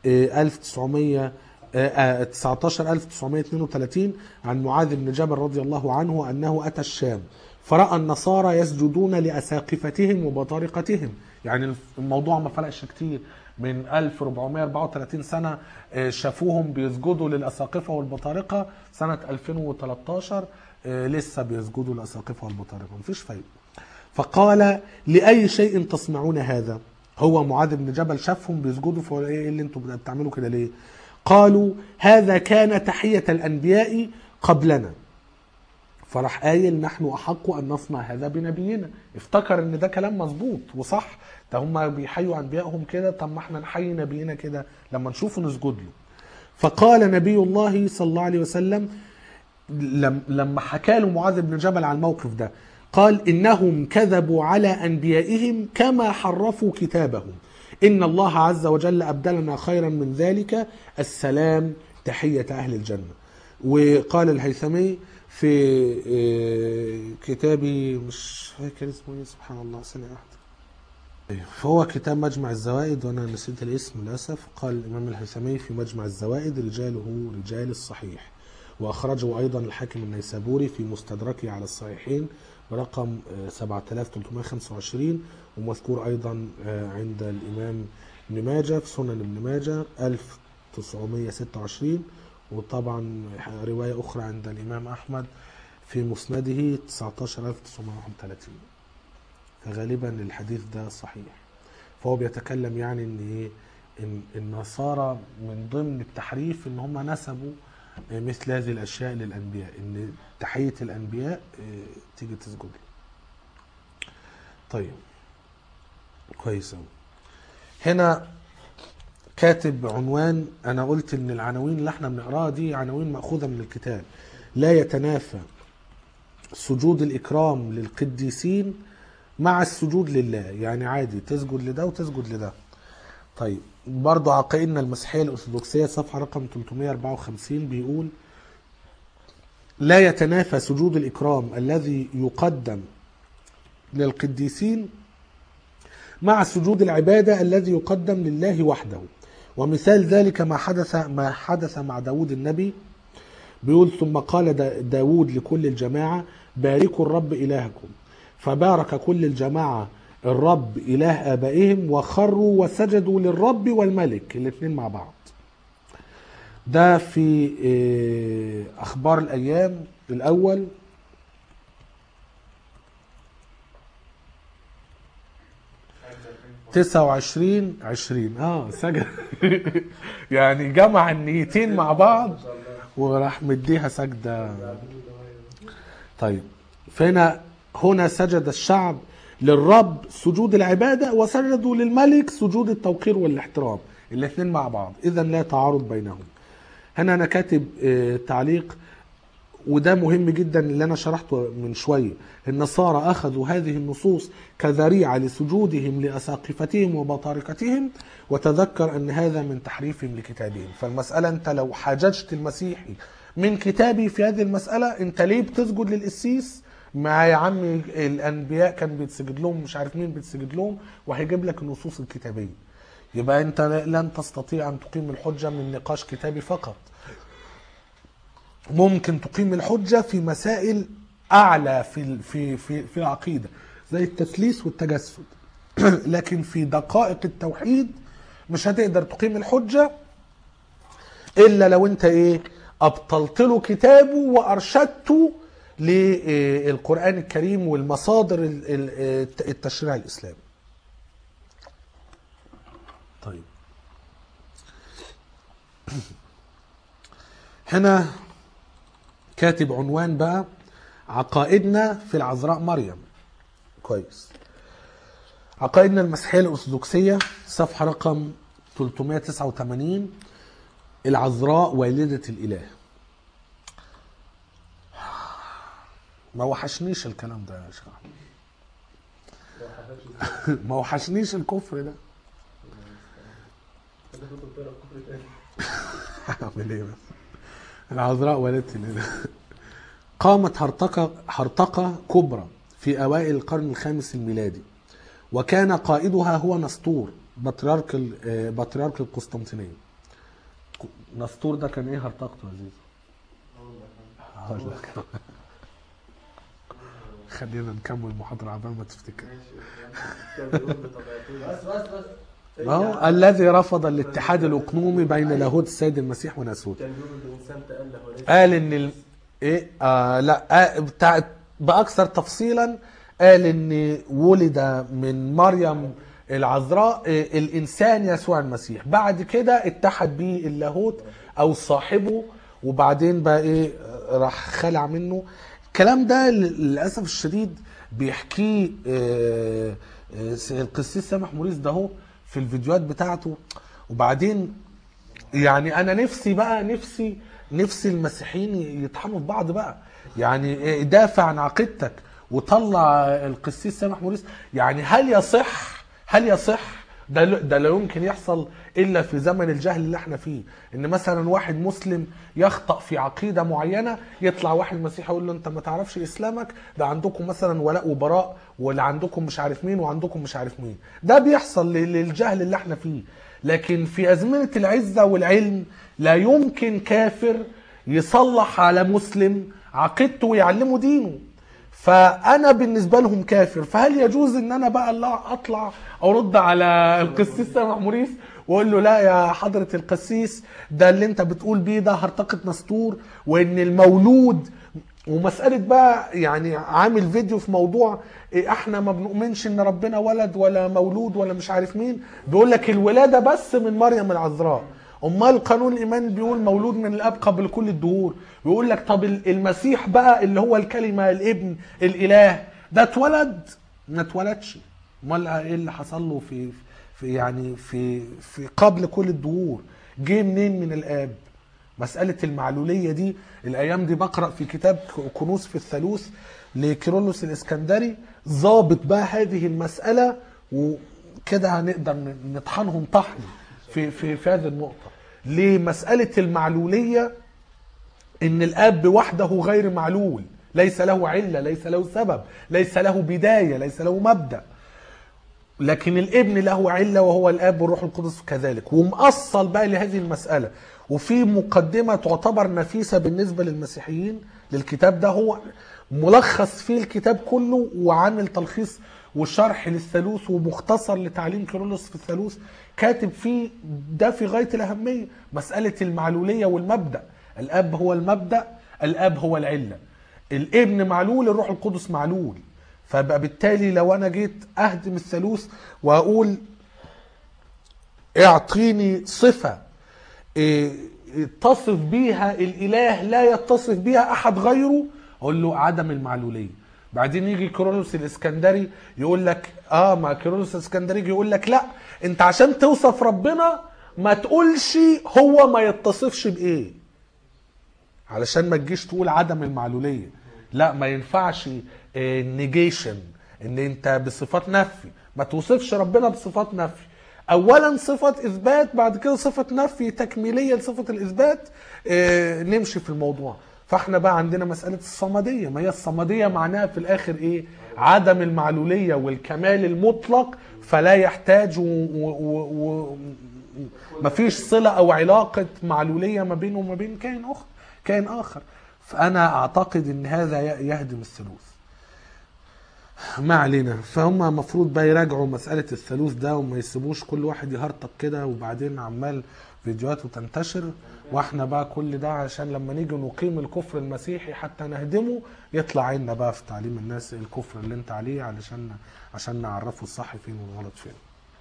19932 عن معاذ بن جبل رضي الله عنه أنه أتى الشام فرأى النصارى يسجدون لأساقفتهم وبطارقتهم. يعني الموضوع ما فرقش كتير من 1434 سنة شافوهم بيسجدوا للأساقفة والبطارقة، سنة 2013 لسه بيسجدوا للأساقفة والبطارقة، مفيش فايدة. فقال لأي شيء تصنعون هذا؟ هو معاذ بن جبل شافهم بيسجدوا، فقال ايه اللي انتوا بتعملوا كده ليه؟ قالوا هذا كان تحية الأنبياء قبلنا. فراح قايل نحن أحق أن نصنع هذا بنبينا. افتكر ان ده كلام مظبوط وصح، ده هم بيحيوا أنبيائهم كده، طب ما احنا نحيي نبينا كده لما نشوفه نسجد له. فقال نبي الله صلى الله عليه وسلم لما حكى له معاذ بن جبل على الموقف ده، قال إنهم كذبوا على أنبيائهم كما حرفوا كتابهم، إن الله عز وجل أبدلنا خيرا من ذلك السلام تحية أهل الجنة. وقال الهيثمي في كتابي مش فاكر اسمه ايه، سبحان الله سنة واحدة، فهو كتاب مجمع الزوائد وانا نسيت الاسم للاسف. قال الامام الهيثمي في مجمع الزوائد رجاله رجال الصحيح، واخرجه ايضا الحاكم النيسابوري في مستدركه على الصحيحين برقم 7325، ومذكور ايضا عند الامام ابن ماجه في سنن ابن ماجه 1926، وطبعا رواية أخرى عند الإمام أحمد في مسنده 19931. فغالبا الحديث ده صحيح. فهو بيتكلم يعني إن النصارى من ضمن التحريف إن هم نسبوا مثل هذه الأشياء للأنبياء، إن تحية الأنبياء تيجي تسجد له. طيب كويس أوي. هنا كاتب عنوان، انا قلت ان العناوين اللي احنا بنقراها دي عناوين مأخوذة من الكتاب. لا يتنافى سجود الإكرام للقديسين مع السجود لله، يعني عادي تسجد لده وتسجد لده. طيب برضو عقائدنا المسيحية الأرثوذكسية صفحة رقم 354 بيقول لا يتنافى سجود الإكرام الذي يقدم للقديسين مع سجود العبادة الذي يقدم لله وحده. ومثال ذلك ما حدث مع داود النبي بيقول ثم قال داود لكل الجماعة باركوا الرب إلهكم، فبارك كل الجماعة الرب إله آبائهم وخروا وسجدوا للرب والملك الاثنين مع بعض. ده في أخبار الأيام الأول 29:20 سجد يعني جمع النيتين مع بعض وراح مديها سجدة. طيب هنا سجد الشعب للرب سجود العبادة وسجدوا للملك سجود التوقير والاحترام الاثنين مع بعض، إذا لا تعارض بينهم. هنا أنا كاتب تعليق وده مهم جدا اللي أنا شرحته من شوية. النصارى أخذوا هذه النصوص كذريعة لسجودهم لأساقفتهم وبطاركتهم، وتذكر أن هذا من تحريفهم لكتابهم. فالمسألة أنت لو حاججت المسيحي من كتابي في هذه المسألة، أنت ليه بتسجد للقسيس؟ ما يا عمي الأنبياء كان بيتسجد لهم، مش عارف مين بيتسجد لهم، وهيجيب لك النصوص الكتابية. يبقى أنت لن تستطيع أن تقيم الحجة من نقاش كتابي فقط. ممكن تقيم الحجة في مسائل أعلى في العقيدة زي التثليث والتجسد، لكن في دقائق التوحيد مش هتقدر تقيم الحجة إلا لو أنت أبطلت له كتابه وأرشدته للقرآن الكريم والمصادر التشريع الإسلامي. طيب هنا كاتب عنوان بقى عقائدنا في العذراء مريم. كويس. عقائدنا المسيحية الأرثوذكسية صفحة رقم 389 العذراء والدة الإله. ما وحشنيش الكلام ده يا شيخ. ما وحشنيش الكفر ده. اعمل ايه بس. العذراء والدة الإله. قامت هرطقة كبرى في أوائل القرن الخامس الميلادي، وكان قائدها هو نسطور بطريرك القسطنطينية. نسطور ده كان ايه هرطقته عزيز؟ خلينا نكمل المحاضرة عبال ما تفتكر. بس الذي رفض الاتحاد الأقنومي بين لاهوت السيد المسيح وناسوته. كان بيقول الانسان تأله وليس قال ان باكثر تفصيلا قال ان ولد من مريم العذراء الانسان يسوع المسيح، بعد كده اتحد به اللاهوت او صاحبه، وبعدين بقى راح خلع منه. الكلام ده للاسف الشديد بيحكيه القسيس سامح موريس ده هو في الفيديوهات بتاعته. وبعدين يعني انا نفسي المسيحيين يطحنوا في بعض بقى، يعني دافع عن عقيدتك وطلع القسيس سامح موريس. يعني هل يصح ده لا يمكن يحصل الا في زمن الجهل اللي احنا فيه، ان مثلا واحد مسلم يخطأ في عقيده معينه، يطلع واحد مسيحي يقول له انت ما تعرفش اسلامك، ده عندكم مثلا ولاء وبراء، ولا عندكم مش عارف مين وعندكم مش عارف مين. ده بيحصل للجهل اللي احنا فيه. لكن في ازمنه العزه والعلم لا يمكن كافر يصلح على مسلم عقيدته ويعلمه دينه، فانا بالنسبه لهم كافر. فهل يجوز ان انا بقى اطلع ارد على القسيس سامح موريس واقول له لا يا حضره القسيس، ده اللي انت بتقول بيه ده هرطقه نسطور، وان المولود ومساله بقى يعني عامل فيديو في موضوع احنا ما بنؤمنش ان ربنا ولد ولا مولود ولا مش عارف مين، بيقول لك الولاده بس من مريم العذراء. امال قانون الايمان بيقول مولود من الاب قبل كل الدهور. بيقول لك طب المسيح بقى اللي هو الكلمه الابن الاله ده اتولد؟ ما اتولدش. امال ايه اللي حصل له في قبل كل الدهور؟ جه منين من الاب؟ مساله المعلوليه دي الايام دي بقرا في كتاب كنوز في الثالوث لكيرلس الاسكندري، ضابط بقى هذه المساله، وكده هنقدر نطحنهم طحن في هذه النقطة. لمسألة المعلولية ان الاب وحده غير معلول، ليس له علة، ليس له سبب، ليس له بداية، ليس له مبدأ. لكن الابن له علة وهو الاب والروح القدس كذلك. ومأصل بقى لهذه المسألة، وفي مقدمة تعتبر نفيسة بالنسبة للمسيحيين للكتاب ده، هو ملخص فيه الكتاب كله وعامل تلخيص وشرح للثالوث ومختصر لتعليم كيرلس في الثالوث، كاتب فيه ده في غاية الأهمية، مسألة المعلولية والمبدأ. الاب هو المبدأ، الاب هو العلة، الابن معلول، الروح القدس معلول. فبقى بالتالي لو انا جيت اهدم الثالوث واقول اعطيني صفة يتصف بيها الاله لا يتصف بيها احد غيره، اقول له عدم المعلولية. بعدين يجي كيرلس الاسكندري يقول لك ما كيرلس الاسكندري يقول لك لا، انت عشان توصف ربنا ما تقولش هو ما يتصفش بايه، علشان ما تجيش تقول عدم المعلولية. لا، ما ينفعش نيجيشن، ان انت بصفات نفي ما توصفش ربنا بصفات نفي. اولا صفة اثبات، بعد كده صفة نفي تكميلية لصفة الاثبات، نمشي في الموضوع. فاحنا بقى عندنا مسألة الصمدية، ما هي الصمدية معناها في الاخر ايه؟ عدم المعلولية والكمال المطلق، فلا يحتاج مفيش صلة او علاقة معلولية ما بينه وما بين كائن اخر. فانا اعتقد ان هذا يهدم الثالوث. ما علينا. فهم مفروض بقى يراجعوا مسألة الثالوث ده وما يسيبوش كل واحد يهرطق كده وبعدين عمال فيديوهاته تنتشر، واحنا بقى كل ده عشان لما نيجي نقيم الكفر المسيحي حتى نهدمه يطلع عنا بقى في تعليم الناس الكفر اللي انت عليه، عشان نعرفه الصح فين والغلط فين.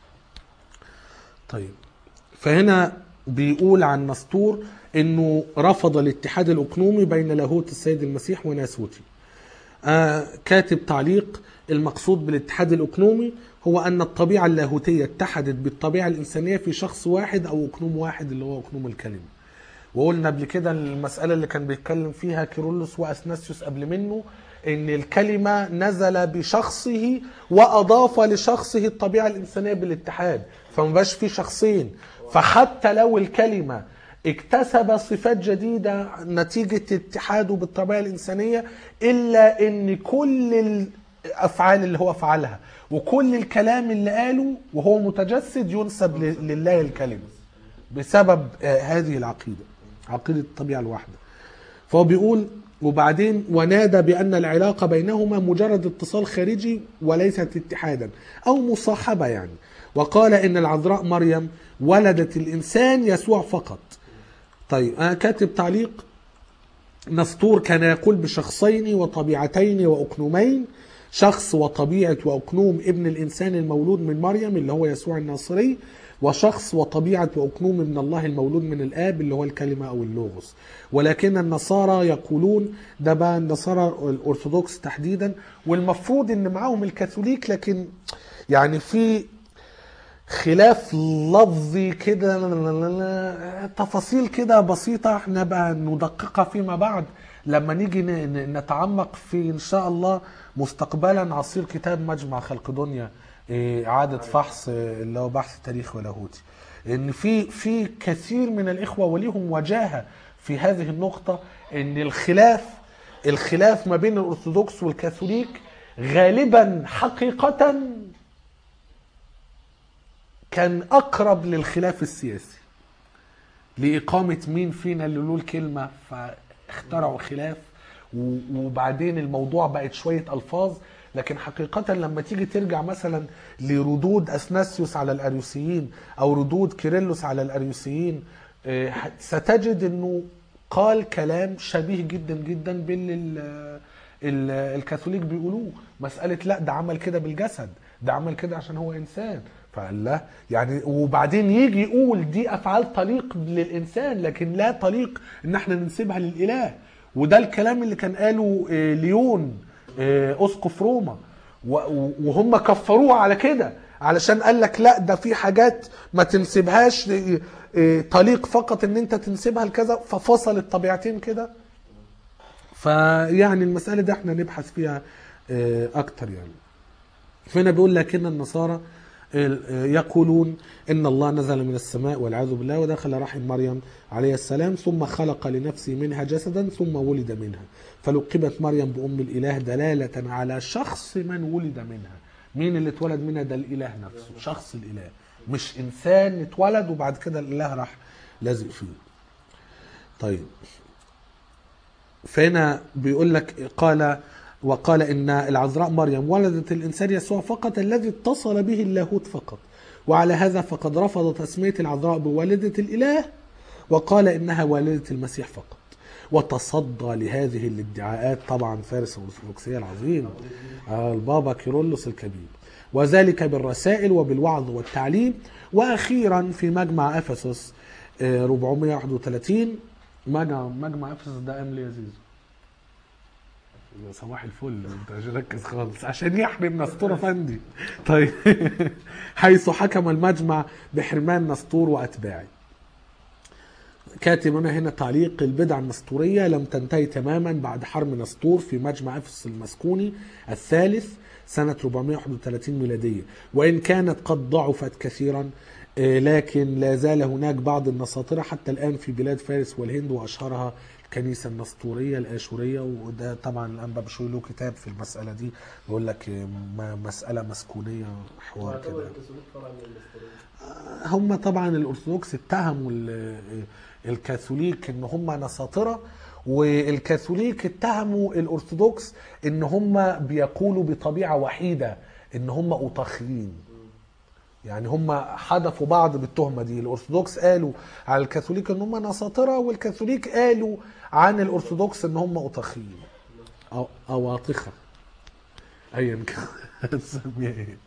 طيب، فهنا بيقول عن نسطور انه رفض الاتحاد الاقنومي بين لاهوت السيد المسيح وناسوته. كاتب تعليق: المقصود بالاتحاد الاقنومي هو ان الطبيعة اللاهوتية اتحدت بالطبيعة الانسانية في شخص واحد او اقنوم واحد اللي هو اقنوم الكلمة. وقلنا قبل كده المسألة اللي كان بيتكلم فيها كيرلس واثناسيوس قبل منه، ان الكلمة نزل بشخصه واضاف لشخصه الطبيعة الانسانية بالاتحاد، فمبقاش في شخصين. فحتى لو الكلمة اكتسب صفات جديدة نتيجة اتحاده بالطبيعة الإنسانية، إلا أن كل الأفعال اللي هو فعلها وكل الكلام اللي قاله وهو متجسد ينسب لله الكلمة بسبب هذه العقيدة، عقيدة الطبيعة الواحدة. فهو بيقول: وبعدين ونادى بأن العلاقة بينهما مجرد اتصال خارجي وليست اتحادا أو مصاحبة يعني. وقال إن العذراء مريم ولدت الإنسان يسوع فقط. طيب، أنا كاتب تعليق: نسطور كان يقول بشخصين وطبيعتين وأقنومين، شخص وطبيعة وأقنوم ابن الإنسان المولود من مريم اللي هو يسوع الناصري، وشخص وطبيعة وأقنوم ابن الله المولود من الآب اللي هو الكلمة أو اللوغوس. ولكن النصارى يقولون، ده بقى النصارى الأرثوذكس تحديدا، والمفروض إن معاهم الكاثوليك، لكن يعني في خلاف لفظي كده، تفاصيل كده بسيطة احنا بقى ندققها فيما بعد لما نيجي نتعمق في ان شاء الله مستقبلا عصير كتاب مجمع خلقدونيا، اعادة فحص اللي هو بحث تاريخ ولاهوتي. ان في كثير من الاخوة وليهم وجاهة في هذه النقطة، ان الخلاف ما بين الارثوذكس والكاثوليك غالبا حقيقة كان أقرب للخلاف السياسي، لإقامة مين فينا اللي له الكلمة، فاخترعوا خلاف وبعدين الموضوع بقت شوية ألفاظ. لكن حقيقة لما تيجي ترجع مثلا لردود أثناسيوس على الأريوسيين أو ردود كيرلس على الأريوسيين، ستجد أنه قال كلام شبيه جدا جدا باللي الكاثوليك بيقولوه. مسألة لا ده عمل كده بالجسد، ده عمل كده عشان هو إنسان، فقال لا يعني. وبعدين يجي يقول دي أفعال تليق للإنسان لكن لا تليق إن احنا ننسبها للإله. وده الكلام اللي كان قاله ليون أسقف روما، وهم كفروه على كده علشان قال لك لا ده في حاجات ما تنسبهاش تليق فقط ان انت تنسبها لكذا، ففصل الطبيعتين كده. فيعني المسألة دي احنا نبحث فيها اكتر يعني. فهنا بيقول لكن النصارى يقولون ان الله نزل من السماء والعياذ بالله ودخل رحم مريم عليه السلام ثم خلق لنفسه منها جسدا ثم ولد منها، فلقبت مريم بأم الإله دلالة على شخص من ولد منها، مين اللي اتولد منها؟ ده الاله نفسه، شخص الاله، مش انسان اتولد وبعد كده الاله راح لازق فيه. طيب فهنا بيقول لك وقال ان العذراء مريم ولدت الانسان يسوع فقط الذي اتصل به اللاهوت فقط، وعلى هذا فقد رفض تسمية العذراء بوالدة الاله وقال انها والدة المسيح فقط، وتصدى لهذه الادعاءات طبعا فارس الأرثوذكسية العظيم البابا كيرلس الكبير، وذلك بالرسائل وبالوعظ والتعليم. واخيرا في مجمع افسس 431. مجمع افسس ده املي يا زيزو صباح الفل، انت مش ركز خالص عشان يحرم نسطور افندي. طيب حيث حكم المجمع بحرمان نسطور واتباعه. كاتب هنا تعليق: البدع النسطورية لم تنتهي تماما بعد حرم نسطور في مجمع افسس المسكوني الثالث سنة 431 ميلادية، وإن كانت قد ضعفت كثيرا لكن لا زال هناك بعض النساطرة حتى الآن في بلاد فارس والهند، وأشهرها الكنيسة النسطورية الآشورية. وده طبعا الأنبا بشوي له كتاب في المسألة دي بيقول لك مسألة مسكونية حوار كده. هم طبعا الأرثوذكس اتهموا الكاثوليك ان هم نساطرة، والكاثوليك اتهموا الأرثوذكس ان هم بيقولوا بطبيعة وحيدة ان هم أوطاخيين. يعني هم حدفوا بعض بالتهمة دي. الأرثوذكس قالوا على الكاثوليك ان هم نساطرة، والكاثوليك قالوا عن الأرثوذكس ان هم أوطاخيين أو أواطخة ايا كان تسميها ايه.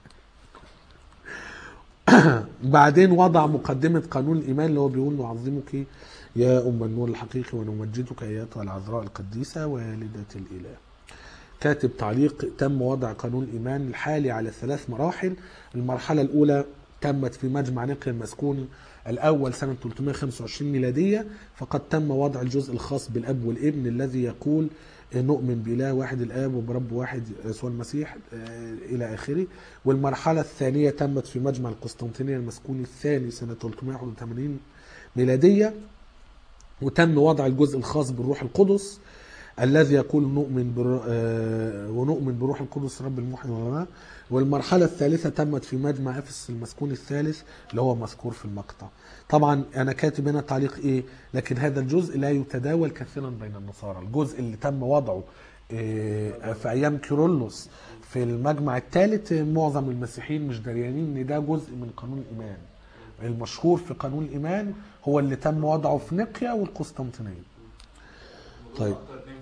بعدين وضع مقدمة قانون الإيمان اللي هو بيقول: نعظمك يا أم النور الحقيقي ونمجدك أيتها العذراء القديسة والدة الإله. كاتب تعليق: تم وضع قانون الإيمان الحالي على 3 مراحل. المرحلة الأولى تمت في مجمع نقيا المسكوني الأول سنة 325 ميلادية، فقد تم وضع الجزء الخاص بالأب والابن الذي يقول نؤمن بإله واحد الآب وبرب واحد يسوع المسيح إلى آخره. والمرحلة الثانية تمت في مجمع القسطنطينية المسكوني الثاني سنة 381 ميلادية، وتم وضع الجزء الخاص بالروح القدس الذي يقول ونؤمن بروح القدس رب المحيي والممات. والمرحلة الثالثة تمت في مجمع افسس المسكوني الثالث اللي هو مذكور في المقطع. طبعا انا كاتب هنا تعليق ايه، لكن هذا الجزء لا يتداول كثيرا بين النصارى. الجزء اللي تم وضعه في ايام كيرلس في المجمع الثالث معظم المسيحيين مش دريانين ان ده جزء من قانون الايمان. المشهور في قانون الايمان هو اللي تم وضعه في نقيا والقسطنطينية. طيب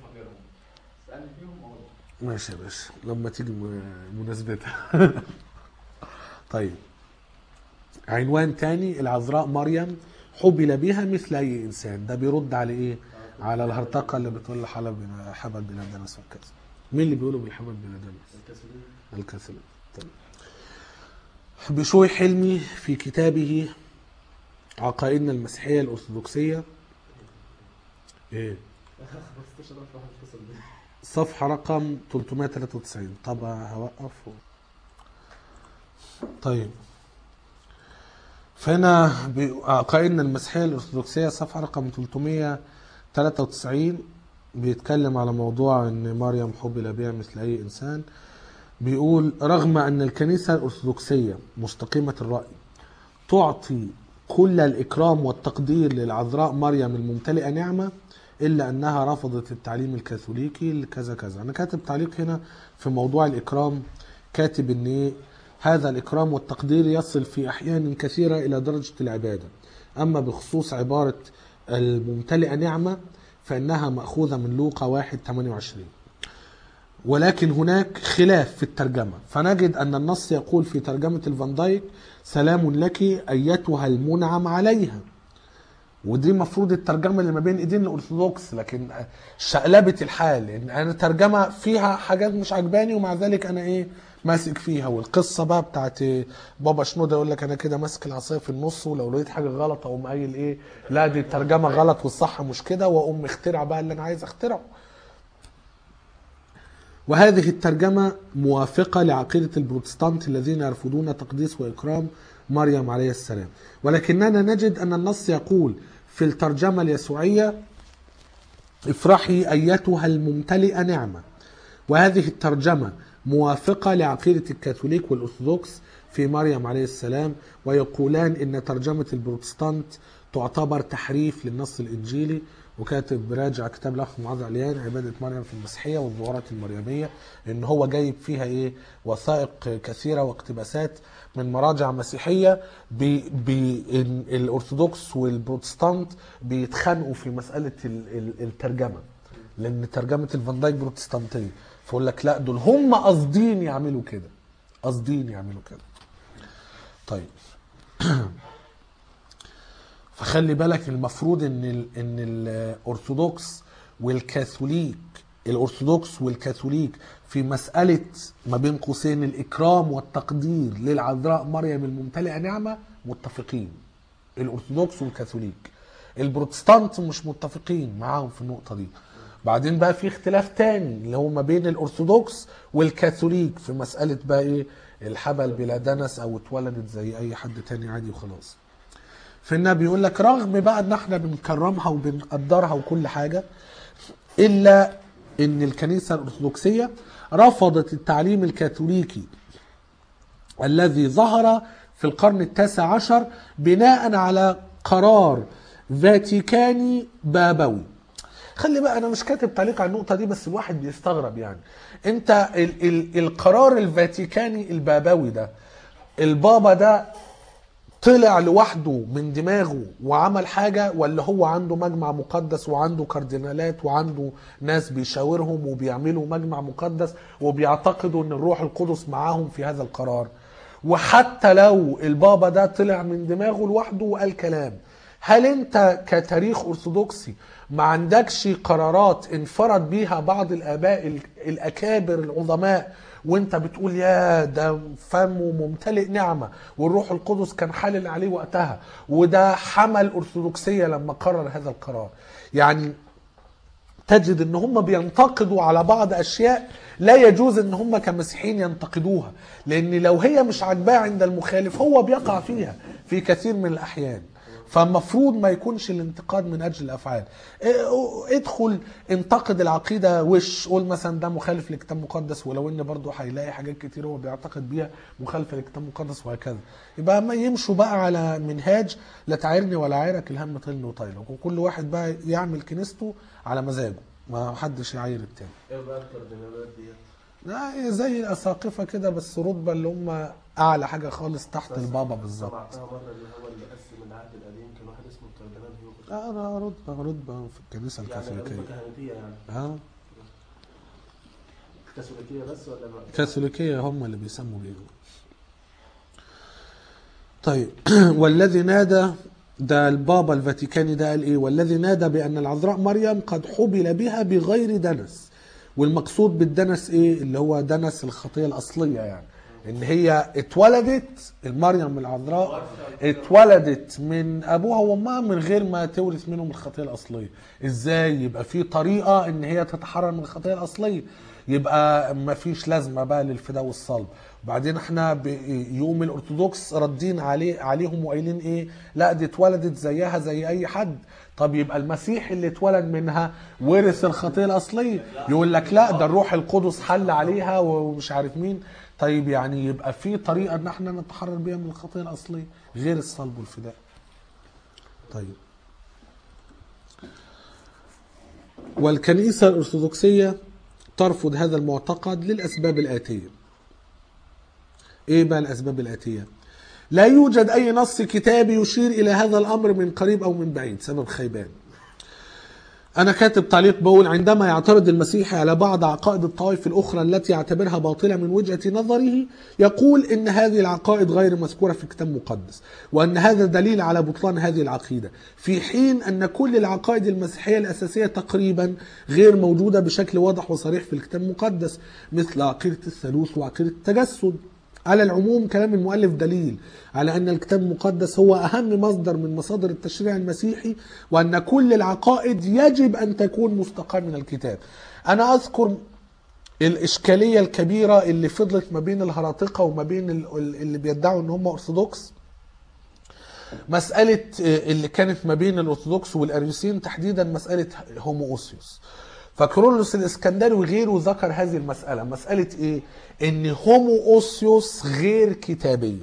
ماشي يا باشا لما تيجي مناسبتها. طيب عنوان تاني: العذراء مريم حبل بها مثل اي انسان. ده بيرد على ايه؟ على الهرطقه اللي بتقول حبل بلا دنس وكذا. مين اللي بيقولوا بالحبل بلا دنس؟ الكاثوليك. طيب بشوي حلمي في كتابه عقائدنا المسيحيه الارثوذكسيه ايه صفحة رقم 393. طبعا هوقف طيب فهنا عقائدنا المسيحية الأرثوذكسية صفحة رقم 393 بيتكلم على موضوع ان مريم حبل بها مثل اي انسان. بيقول: رغم ان الكنيسة الأرثوذكسية مستقيمة الرأي تعطي كل الإكرام والتقدير للعذراء مريم الممتلئة نعمة، إلا أنها رفضت التعليم الكاثوليكي لكذا كذا. أنا كاتب تعليق هنا في موضوع الإكرام، كاتب أن هذا الإكرام والتقدير يصل في أحيان كثيرة إلى درجة العبادة. أما بخصوص عبارة الممتلئة نعمة فإنها مأخوذة من لوقا 1:28، ولكن هناك خلاف في الترجمة. فنجد أن النص يقول في ترجمة الفان دايك: سلام لك أيتها المنعم عليها. ودي مفروض الترجمه اللي ما بين ايدين الارثوذكس، لكن شقلبت الحال ان انا ترجمه فيها حاجات مش عجباني ومع ذلك انا ماسك فيها. والقصه بقى بتاعت بابا شنودة يقول لك انا كده ماسك العصايه في النص، ولو لقيت حاجه غلط اقوم قايل لا دي الترجمه غلط والصح مش كده، واقوم مخترع بقى اللي انا عايز اخترعه. وهذه الترجمه موافقه لعقيده البروتستانت الذين يرفضون تقديس واكرام مريم عليه السلام. ولكننا نجد أن النص يقول في الترجمة اليسوعية: افرحي أيتها الممتلئة نعمة. وهذه الترجمة موافقة لعقيدة الكاثوليك والأرثوذكس في مريم عليه السلام، ويقولان إن ترجمة البروتستانت تعتبر تحريف للنص الإنجيلي. وكاتب راجع كتاب الأخ معاذ عليان عبادة مريم في المسيحية والظهورات المريمية، إن هو جايب فيها إيه وثائق كثيرة واقتباسات من مراجع مسيحية إن الأرثوذكس والبروتستانت بيتخانقوا في مسألة الترجمة، لأن ترجمة الفان دايك بروتستانتية، فقول لك لا دول هم قاصدين يعملوا كده، قاصدين يعملوا كده. طيب فخلي بالك المفروض ان الارثوذكس والكاثوليك، الارثوذكس والكاثوليك في مسألة ما بين قوسين الإكرام والتقدير للعذراء مريم الممتلئة نعمة متفقين، الارثوذكس والكاثوليك. البروتستانت مش متفقين معاهم في النقطة دي. بعدين بقى في اختلاف تاني اللي هو ما بين الارثوذكس والكاثوليك في مسألة بقى ايه الحبل بلا دنس او اتولدت زي اي حد تاني عادي وخلاص. فالنبي بيقول لك رغم بقى ان احنا بنكرمها وبنقدرها وكل حاجة، الا ان الكنيسة الارثوذكسية رفضت التعليم الكاثوليكي الذي ظهر في القرن التاسع عشر بناء على قرار فاتيكاني بابوي. خلي بقى انا مش كاتب تعليق على النقطة دي، بس الواحد بيستغرب يعني انت القرار الفاتيكاني البابوي ده، البابا ده طلع لوحده من دماغه وعمل حاجة، ولا هو عنده مجمع مقدس وعنده كاردينالات وعنده ناس بيشاورهم وبيعملوا مجمع مقدس وبيعتقدوا ان الروح القدس معاهم في هذا القرار؟ وحتى لو البابا ده طلع من دماغه لوحده وقال كلام، هل انت كتاريخ ارثوذكسي ما عندكش قرارات انفرد بيها بعض الاباء الاكابر العظماء وانت بتقول يا ده فمه ممتلئ نعمة والروح القدس كان حالل عليه وقتها، وده حمل ارثوذكسية لما قرر هذا القرار؟ يعني تجد ان هم بينتقدوا على بعض اشياء لا يجوز ان هم كمسيحيين ينتقدوها، لان لو هي مش عاجباه عند المخالف هو بيقع فيها في كثير من الاحيان. فالمفروض ما يكونش الانتقاد من اجل الافعال. ادخل انتقد العقيده وش قول مثلا ده مخالف للكتاب المقدس، ولو ان برضه هيلاقي حاجات كتير هو بيعتقد بيها مخالفه للكتاب المقدس وهكذا. يبقى ما يمشوا بقى على منهاج لا تعيرني ولا عايرك الهم طين وطايلك، وكل واحد بقى يعمل كنيسته على مزاجه، ما حدش يعاير التاني. ايه بقى الكاردينالات دي؟ لا زي الاساقفه كده، بس رتبه اللي هم اعلى حاجه خالص تحت البابا بالظبط. سمعتها مره اللي هو اللي قسم العهد القديم كان واحد اسمه الكاردينال هيوغو. انا رتبه في الكنيسه الكاثوليكيه. يعني كهنوتيه يعني. ها كاثوليكيه بس ولا ما؟ الكاثوليكيه هم اللي بيسموا بيهم. طيب والذي نادى، ده البابا الفاتيكاني ده قال ايه؟ والذي نادى بان العذراء مريم قد حبل بها بغير دنس. والمقصود بالدنس ايه؟ اللي هو دنس الخطيه الاصليه، يعني ان هي اتولدت المريم العذراء اتولدت من ابوها وامها من غير ما تورث منهم الخطيه الاصليه. ازاي؟ يبقى في طريقه ان هي تتحرر من الخطيه الاصليه، يبقى ما فيش لازمه بقى للفداء والصلب. وبعدين احنا يوم الارثوذكس ردين عليهم وقايلين ايه؟ لا دي اتولدت زيها زي اي حد. طب يبقى المسيح اللي اتولد منها ورث الخطيه الاصليه، يقول لك لا ده الروح القدس حل عليها ومش عارف مين. طيب يعني يبقى في طريقه ان احنا نتحرر بيها من الخطيه الاصليه غير الصلب والفداء. طيب والكنيسه الارثوذكسيه ترفض هذا المعتقد للاسباب الاتيه. ايه بقى الاسباب الاتيه؟ لا يوجد اي نص كتابي يشير الى هذا الامر من قريب او من بعيد. سبب خيبان. انا كاتب تعليق بقول عندما يعترض المسيحي على بعض عقائد الطوائف الاخرى التي يعتبرها باطلة من وجهة نظره، يقول ان هذه العقائد غير مذكورة في الكتاب المقدس، وان هذا دليل على بطلان هذه العقيدة، في حين ان كل العقائد المسيحية الاساسية تقريبا غير موجودة بشكل واضح وصريح في الكتاب المقدس، مثل عقيدة الثالوث وعقيدة التجسد. على العموم كلام المؤلف دليل على أن الكتاب المقدس هو أهم مصدر من مصادر التشريع المسيحي، وأن كل العقائد يجب أن تكون مستقاة من الكتاب. أنا أذكر الإشكالية الكبيرة اللي فضلت ما بين الهراطقة وما بين اللي بيدعوا أن هم أرثوذكس، مسألة اللي كانت ما بين الأرثوذكس والأريوسيين تحديدا، مسألة هومووسيوس. فكيرلس الاسكندري وغيره ذكر هذه المسألة، مسألة ايه؟ ان هومو اوسيوس غير كتابية.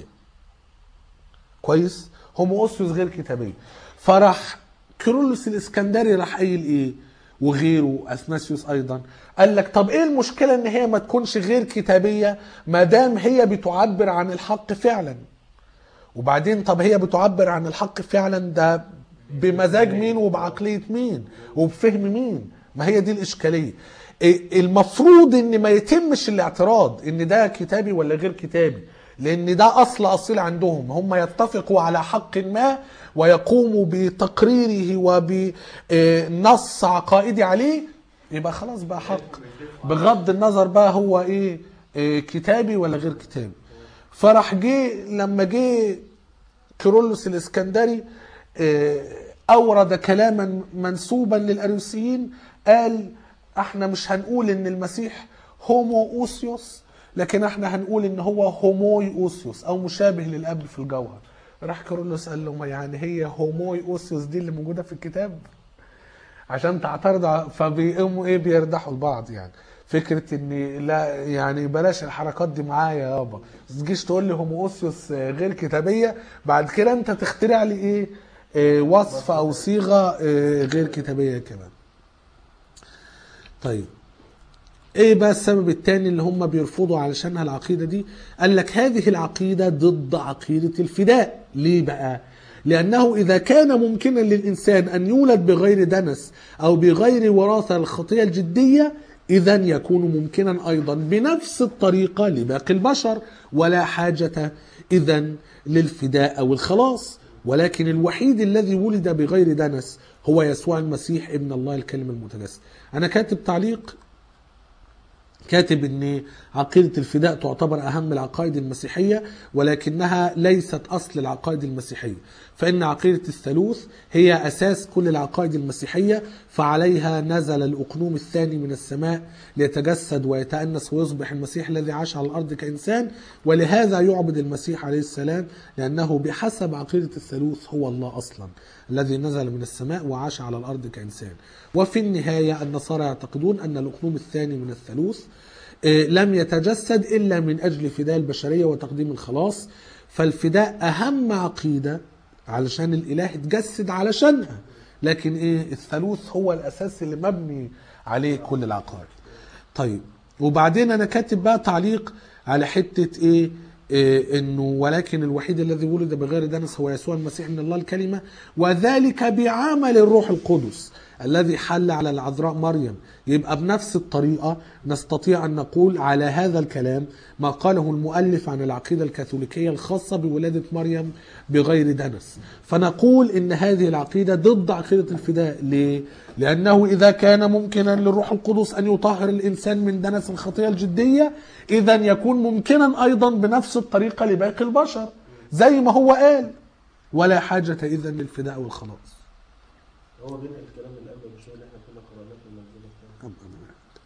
كويس؟ هومو اوسيوس غير كتابية. فراح كيرلس الاسكندري راح قايل ايه؟ وغيره اثناسيوس ايضا قال لك طب ايه المشكلة ان هي ما تكونش غير كتابية ما دام هي بتعبر عن الحق فعلا؟ وبعدين طب هي بتعبر عن الحق فعلا ده بمزاج مين وبعقلية مين وبفهم مين؟ ما هي دي الإشكالية. المفروض ان ما يتمش الاعتراض ان ده كتابي ولا غير كتابي، لان ده اصيل عندهم، هم يتفقوا على حق ما ويقوموا بتقريره وبنص عقائدي عليه، يبقى خلاص بقى حق، بغض النظر بقى هو ايه كتابي ولا غير كتابي. فرح لما جه كيرلس الاسكندري اورد كلاما منسوبا للاريوسيين، قال احنا مش هنقول ان المسيح هومو اوسيوس، لكن احنا هنقول ان هو هوموي اوسيوس او مشابه للاب في الجوهر. راح كيرلس قال لهم يعني هي هوموي اوسيوس دي اللي موجوده في الكتاب عشان تعترض؟ فبيقوموا ايه بيردحوا لبعض. يعني فكره ان لا يعني بلاش الحركات دي معايا يابا، ما تجيش تقول لي هومو اوسيوس غير كتابيه بعد كده انت تخترع لي ايه وصف او صيغه غير كتابيه كمان. طيب ايه بقى السبب الثاني اللي هم بيرفضوا علشانها العقيده دي؟ قال لك هذه العقيده ضد عقيده الفداء. ليه بقى؟ لانه اذا كان ممكنا للانسان ان يولد بغير دنس او بغير وراثه الخطيه الجديه، اذا يكون ممكنا ايضا بنفس الطريقه لباقي البشر، ولا حاجه اذا للفداء او الخلاص. ولكن الوحيد الذي ولد بغير دنس هو يسوع المسيح ابن الله الكلمه المتجسد. انا كاتب تعليق، كاتب ان عقيدة الفداء تعتبر اهم العقائد المسيحية، ولكنها ليست اصل العقائد المسيحية، فان عقيدة الثالوث هي اساس كل العقائد المسيحية، فعليها نزل الاقنوم الثاني من السماء ليتجسد ويتأنس ويصبح المسيح الذي عاش على الارض كإنسان، ولهذا يعبد المسيح عليه السلام، لانه بحسب عقيدة الثالوث هو الله اصلا الذي نزل من السماء وعاش على الارض كإنسان. وفي النهاية النصارى يعتقدون ان الاقنوم الثاني من الثالوث لم يتجسد إلا من أجل فداء البشرية وتقديم الخلاص، فالفداء أهم عقيدة علشان الإله اتجسد علشانها، لكن الثالوث هو الأساس اللي مبني عليه كل العقائد. طيب وبعدين أنا كاتب بقى تعليق على حتة إنه ولكن الوحيد الذي ولد بغير دنس هو يسوع المسيح من الله الكلمة، وذلك بعمل الروح القدس الذي حل على العذراء مريم. يبقى بنفس الطريقة نستطيع أن نقول على هذا الكلام ما قاله المؤلف عن العقيدة الكاثوليكية الخاصة بولادة مريم بغير دنس، فنقول إن هذه العقيدة ضد عقيدة الفداء. ليه؟ لأنه إذا كان ممكنا للروح القدس أن يطهر الإنسان من دنس الخطية الجدية، إذا يكون ممكنا أيضا بنفس الطريقة لباقي البشر، زي ما هو قال ولا حاجة إذا للفداء والخلاص. هو بينقل الكلام من الأب والشيء اللي احنا كنا قرأناه في المنزلة الثانية.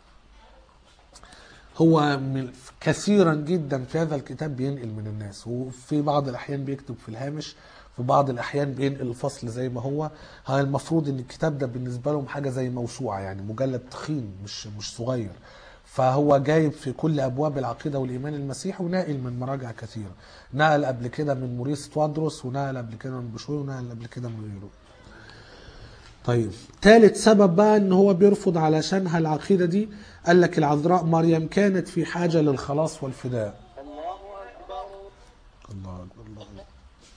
هو كثيرا جدا في هذا الكتاب بينقل من الناس، وفي بعض الأحيان بيكتب في الهامش، في بعض الأحيان بينقل الفصل زي ما هو. المفروض ان الكتاب ده بالنسبة لهم حاجة زي موسوعة، يعني مجلد تخين مش صغير، فهو جايب في كل أبواب العقيدة والإيمان المسيحي وناقل من مراجع كثيرة. نقل قبل كده من موريس توادروس، ونقل قبل كده من بشوي، ونقل قبل كده من غيره. طيب ثالث سبب بقى ان هو بيرفض علشانها العقيدة دي، قال لك العذراء مريم كانت في حاجة للخلاص والفداء. الله أكبر الله أكبر.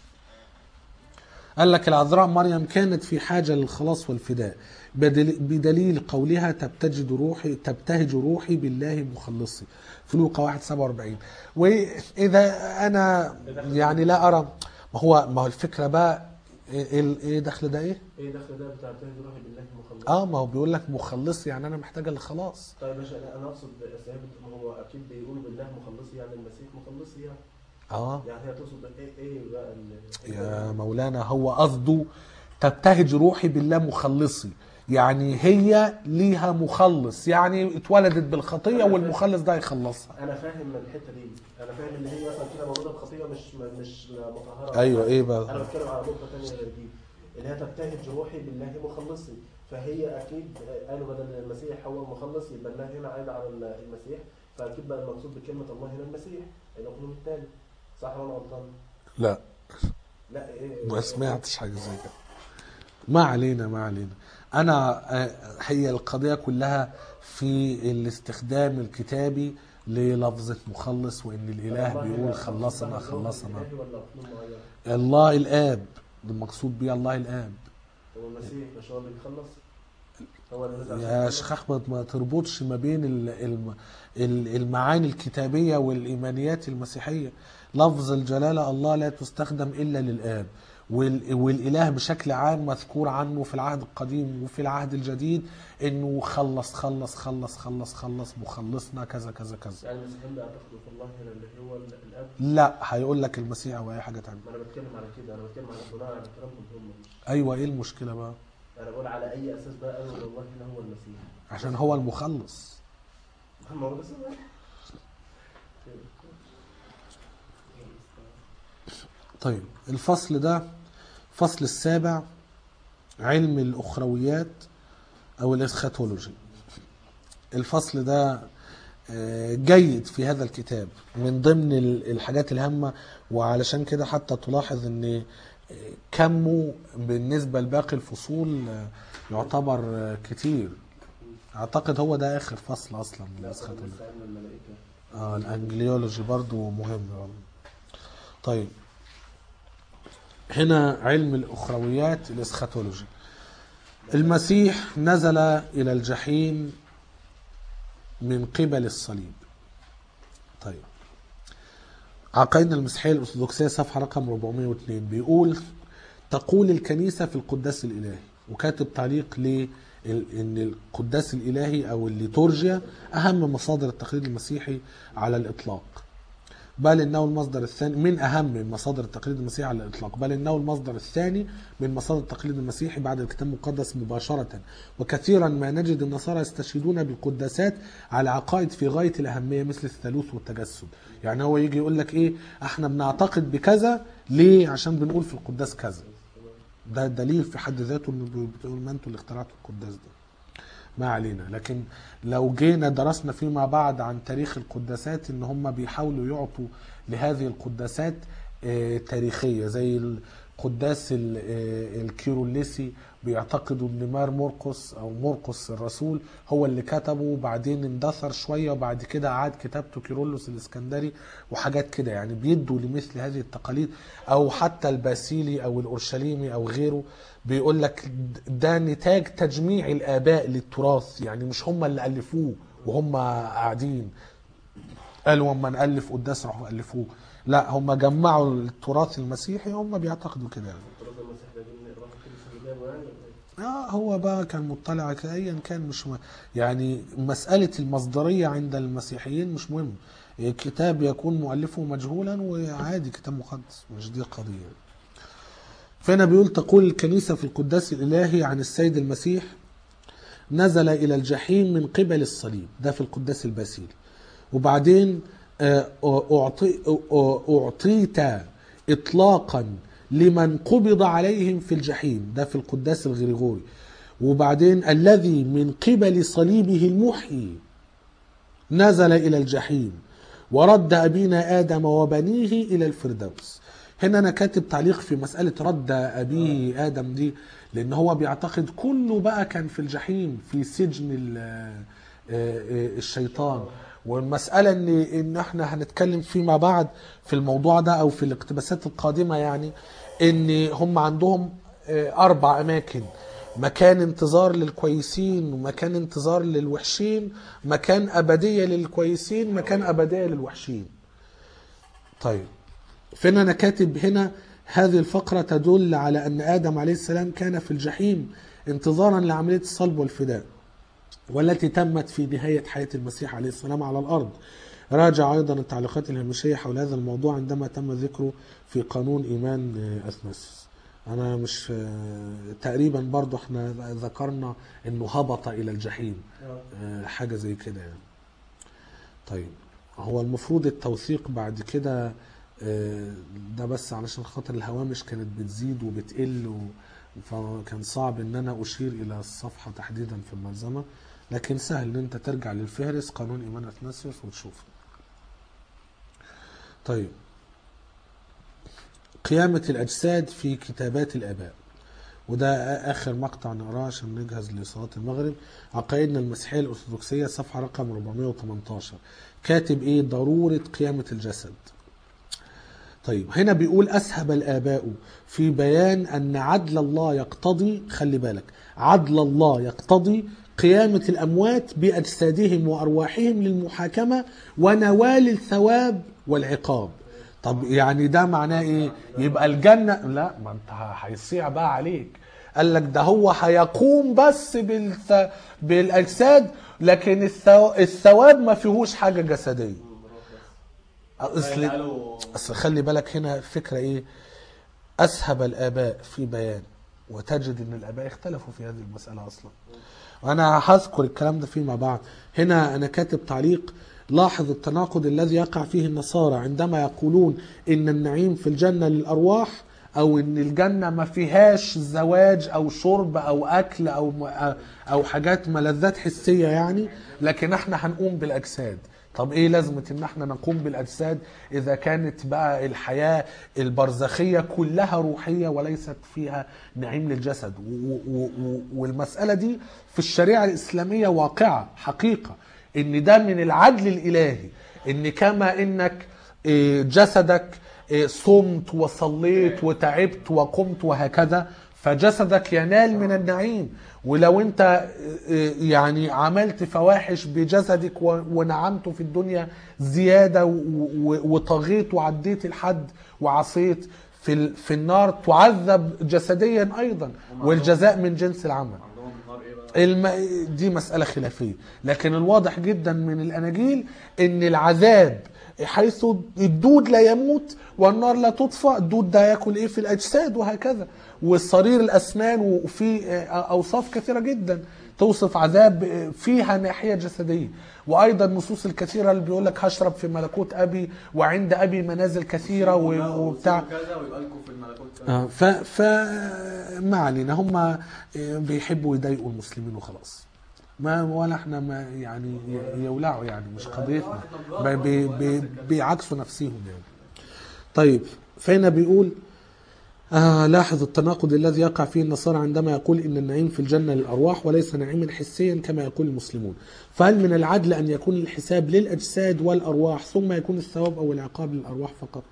قال لك العذراء مريم كانت في حاجة للخلاص والفداء بدليل قولها تبتهج روحي بالله مخلصي في لوقا 1:47. وإذا أنا يعني لا أرى، ما هو الفكرة بقى ايه دخل ده ايه دخل ده بتاع تهدي روحي بالله مخلص؟ ما هو بيقول لك مخلص، يعني انا محتاجه للخلاص. طيب ماشي، انا اقصد ما هو اكيد بيقولوا بالله مخلصي، يعني المسيح مخلصي يعني. يعني هي تقصد ايه بقى يا مولانا؟ هو قصده تبتهج روحي بالله مخلصي، يعني هي ليها مخلص، يعني اتولدت بالخطيه والمخلص ده يخلصها. انا فاهم من الحته دي، انا فاهم ان هي مثلا كده مولوده بخطيه مش مطهره. ايوه ايه بقى؟ انا بتكلم على نقطه ثانيه غير دي، اللي هي تبتهج روحي بالله مخلصي، فهي اكيد قالوا بدل المسيح هو المخلص يبقى الله هنا عايد على المسيح، فاكيد بقى المقصود بكلمه الله هنا المسيح الاقليم الثاني. صح ولا غلطان؟ لا لا ايه ما سمعتش حاجه زي كده. ما علينا. انا هي القضيه كلها في الاستخدام الكتابي للفظة مخلص، وان الاله بيقول خلصنا. الله الاب المقصود بيه الله الاب. هو المسيح مش هو اللي بيخلص؟ هو اللي يا شيخ احمد ما تربطش ما بين المعاني الكتابيه والايمانيات المسيحيه. لفظ الجلاله الله لا تستخدم الا للاب، والاله بشكل عام مذكور عنه في العهد القديم وفي العهد الجديد انه خلص خلص خلص خلص خلص مخلصنا كذا كذا كذا. يعني المسيحيين بيعتقدوا في الله هنا اللي هو الاب؟ لا هيقول لك المسيح او اي حاجه ثانيه. ما انا بتكلم على كده، انا بتكلم على بناء على كلامهم هم. ايوه ايه المشكله بقى؟ انا بقول على اي اساس بقى قالوا الله هنا هو المسيح؟ عشان هو المخلص. ما هو بس طيب الفصل ده فصل السابع، علم الأخرويات أو الإسخاتولوجي. الفصل ده جيد في هذا الكتاب من ضمن الحاجات الهامة، وعلشان كده حتى تلاحظ ان كمه بالنسبة لباقي الفصول يعتبر كتير. اعتقد هو ده اخر فصل اصلا من الإسخاتولوجي. الانجليولوجي برضو مهم. طيب هنا علم الأخرويات الإسخاتولوجي. المسيح نزل إلى الجحيم من قبل الصليب. طيب عقائدنا المسيحية الأرثوذكسية صفحة رقم 402 بيقول تقول الكنيسة في القداس الإلهي، وكاتب تعليق ان القداس الإلهي أو الليتورجيا أهم مصادر التقليد المسيحي على الإطلاق، بل إنه المصدر الثاني من أهم مصادر التقليد المسيحي على الإطلاق، بل إنه المصدر الثاني من مصادر التقليد المسيحي بعد الكتاب المقدس مباشرة. وكثيرا ما نجد النصارى يستشهدون بالقداسات على عقائد في غاية الأهمية مثل الثالوث والتجسد. يعني هو يجي يقول لك إيه، احنا بنعتقد بكذا ليه؟ عشان بنقول في القداس كذا. ده دليل في حد ذاته إنه بتقول ما أنتوا اللي اخترعتوا القداس ده. ما علينا. لكن لو جينا درسنا فيما بعد عن تاريخ القداسات ان هم بيحاولوا يعطوا لهذه القداسات تاريخية، زي القداس الكيروليسي بيعتقدوا ان مار مرقس او مرقس الرسول هو اللي كتبه، وبعدين اندثر شوية وبعد كده عاد كتابته كيرلس الاسكندري وحاجات كده. يعني بيدوا لمثل هذه التقاليد. او حتى الباسيلي او الاورشليمي او غيره بيقول لك ده نتاج تجميع الآباء للتراث، يعني مش هم اللي ألفوه وهم قاعدين قالوا ما نألف قداس راحوا ألفوه، لا هم جمعوا التراث المسيحي، هم بيعتقدوا كده يعني. هو بقى كان مطلع ايا كان، مش يعني مسألة المصدرية عند المسيحيين مش مهم، الكتاب يكون مؤلفه مجهولا وعادي كتاب مقدس، مش دي قضية. فهنا بيقول تقول الكنيسة في القداس الإلهي عن السيد المسيح نزل إلى الجحيم من قبل الصليب، ده في القداس الباسيلي. وبعدين أعطيت إطلاقا لمن قبض عليهم في الجحيم، ده في القداس الغريغوري. وبعدين الذي من قبل صليبه المحيي نزل إلى الجحيم ورد أبينا آدم وبنيه إلى الفردوس. هنا أنا كاتب تعليق في مسألة رد أبيه آدم دي، لأن هو بيعتقد كله بقى كان في الجحيم في سجن الشيطان. والمسألة إن احنا هنتكلم فيما بعد في الموضوع ده أو في الاقتباسات القادمة، يعني إن هم عندهم 4 أماكن: مكان انتظار للكويسين، ومكان انتظار للوحشين، مكان أبدية للكويسين، مكان أبدية للوحشين. طيب فين أنا كاتب هنا هذه الفقرة تدل على أن آدم عليه السلام كان في الجحيم انتظارا لعملية الصلب والفداء، والتي تمت في نهاية حياة المسيح عليه السلام على الأرض. راجع أيضا التعليقات الهامشية حول هذا الموضوع عندما تم ذكره في قانون إيمان أثناسيوس. أنا مش تقريبا برضو احنا ذكرنا أنه هبط إلى الجحيم، حاجة زي كده يعني. طيب هو المفروض التوثيق بعد كده ده بس علشان خاطر الهوامش كانت بتزيد وبتقل فكان صعب ان انا اشير الى الصفحة تحديدا في الملزمة، لكن سهل ان انت ترجع للفهرس قانون ايمان اثناسيوس وتشوفه. طيب، قيامة الاجساد في كتابات الاباء، وده اخر مقطع نقراه عشان نجهز لصلاة المغرب. عقائدنا المسيحية الارثوذكسية صفحة رقم 418. كاتب ايه؟ ضرورة قيامة الجسد. طيب، هنا بيقول أسهب الآباء في بيان أن عدل الله يقتضي، خلي بالك، عدل الله يقتضي قيامة الأموات بأجسادهم وأرواحهم للمحاكمة ونوال الثواب والعقاب. طب يعني ده معناه إيه؟ يبقى الجنة، لا، ما أنت هيصيع بقى عليك. قال لك ده هو هيقوم بس بالأجساد، لكن الثواب ما فيهوش حاجة جسدية. أصل خلي بالك هنا فكرة ايه؟ أسهب الآباء في بيان، وتجد ان الآباء اختلفوا في هذه المسألة أصلا، وأنا هذكر الكلام ده فيما بعد. هنا أنا كاتب تعليق: لاحظ التناقض الذي يقع فيه النصارى عندما يقولون إن النعيم في الجنة للأرواح، أو إن الجنة ما فيهاش زواج أو شرب أو أكل أو حاجات ملذات حسية يعني، لكن احنا هنقوم بالأجساد. طب ايه لازمة ان احنا نقوم بالاجساد اذا كانت بقى الحياة البرزخية كلها روحية وليست فيها نعيم للجسد؟ والمسألة دي في الشريعة الاسلامية واقعة حقيقة، ان ده من العدل الالهي، ان كما انك جسدك صمت وصليت وتعبت وقمت وهكذا، فجسدك ينال من النعيم. ولو انت يعني عملت فواحش بجسدك ونعمت في الدنيا زيادة وطغيت وعديت الحد وعصيت، في النار تعذب جسديا ايضا، والجزاء من جنس العمل. دي مسألة خلافية، لكن الواضح جدا من الاناجيل ان العذاب حيث الدود لا يموت والنار لا تطفأ، الدود ده ياكل ايه في الاجساد وهكذا، والصرير الاسنان، وفي اوصاف كثيره جدا توصف عذاب فيها ناحيه جسديه. وايضا النصوص الكثيره اللي بيقول لك هشرب في ملكوت ابي وعند ابي منازل كثيره وبتاع كذا ويبقى لكم في الملكوت ما علينا، هم بيحبوا يضايقوا المسلمين وخلاص، ما ولا احنا ما يعني يولعوا يعني، مش قضيتنا، بيعكسوا نفسهم يعني. طيب، فهنا بيقول لاحظ التناقض الذي يقع فيه النصارى عندما يقول إن النعيم في الجنة للأرواح وليس نعيما حسيا كما يقول المسلمون. فهل من العدل أن يكون الحساب للأجساد والأرواح ثم يكون الثواب أو العقاب للأرواح فقط؟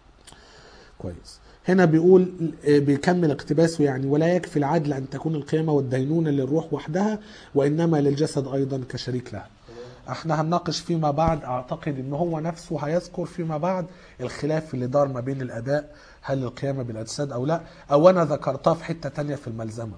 كويس. هنا بيقول بيكمل اقتباسه يعني: ولا يكفي العدل أن تكون القيامة والدينونة للروح وحدها، وإنما للجسد أيضا كشريك لها. احنا هنناقش فيما بعد، اعتقد ان هو نفسه هيذكر فيما بعد الخلاف اللي دار ما بين الاباء، هل القيامة بالاجساد او لا، او انا ذكرتها في حتة تانية في الملزمة.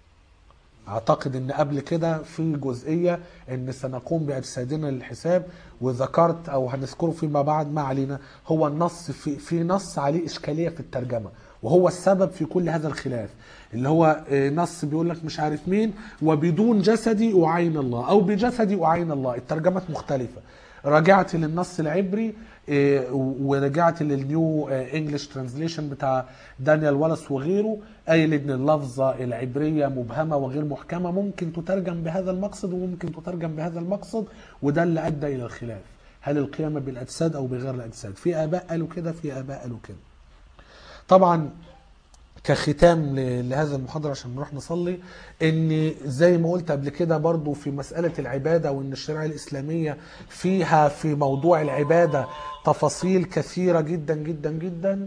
اعتقد ان قبل كده في جزئية ان سنقوم باجسادنا للحساب، وذكرت او هنذكره فيما بعد، ما علينا. هو النص في نص عليه اشكالية في الترجمة، وهو السبب في كل هذا الخلاف، اللي هو نص بيقول لك مش عارف مين وبدون جسدي أعين الله، أو بجسدي أعين الله. الترجمات مختلفة. رجعت للنص العبري ورجعت للنيو انجلش ترانزليشن بتاع دانيال والاس وغيره، قايل ان اللفظة العبرية مبهمة وغير محكمة، ممكن تترجم بهذا المقصد وممكن تترجم بهذا المقصد، وده اللي أدى إلى الخلاف، هل القيامة بالأجساد أو بغير الأجساد. في آباء قالوا كده، في آباء قالوا كده. طبعا كختام لهذا المحاضرة عشان نروح نصلي، ان زي ما قلت قبل كده برضو في مسألة العبادة، وان الشريعة الإسلامية فيها في موضوع العبادة تفاصيل كثيرة جدا جدا جدا،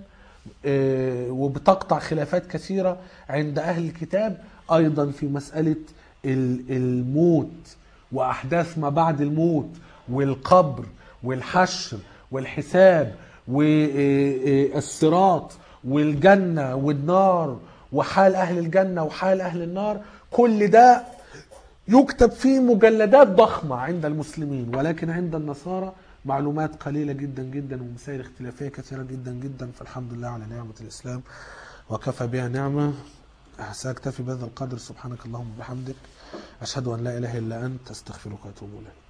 وبتقطع خلافات كثيرة عند أهل الكتاب. أيضا في مسألة الموت وأحداث ما بعد الموت والقبر والحشر والحساب والصراط والجنة والنار وحال أهل الجنة وحال أهل النار، كل ده يكتب فيه مجلدات ضخمة عند المسلمين، ولكن عند النصارى معلومات قليلة جدا جدا ومسائل اختلافية كثيرة جدا جدا. فالحمد لله على نعمة الإسلام وكفى بها نعمة. سأكتفي بهذا القدر. سبحانك اللهم وبحمدك، أشهد أن لا إله إلا أنت، أستغفرك وأتوب إليك.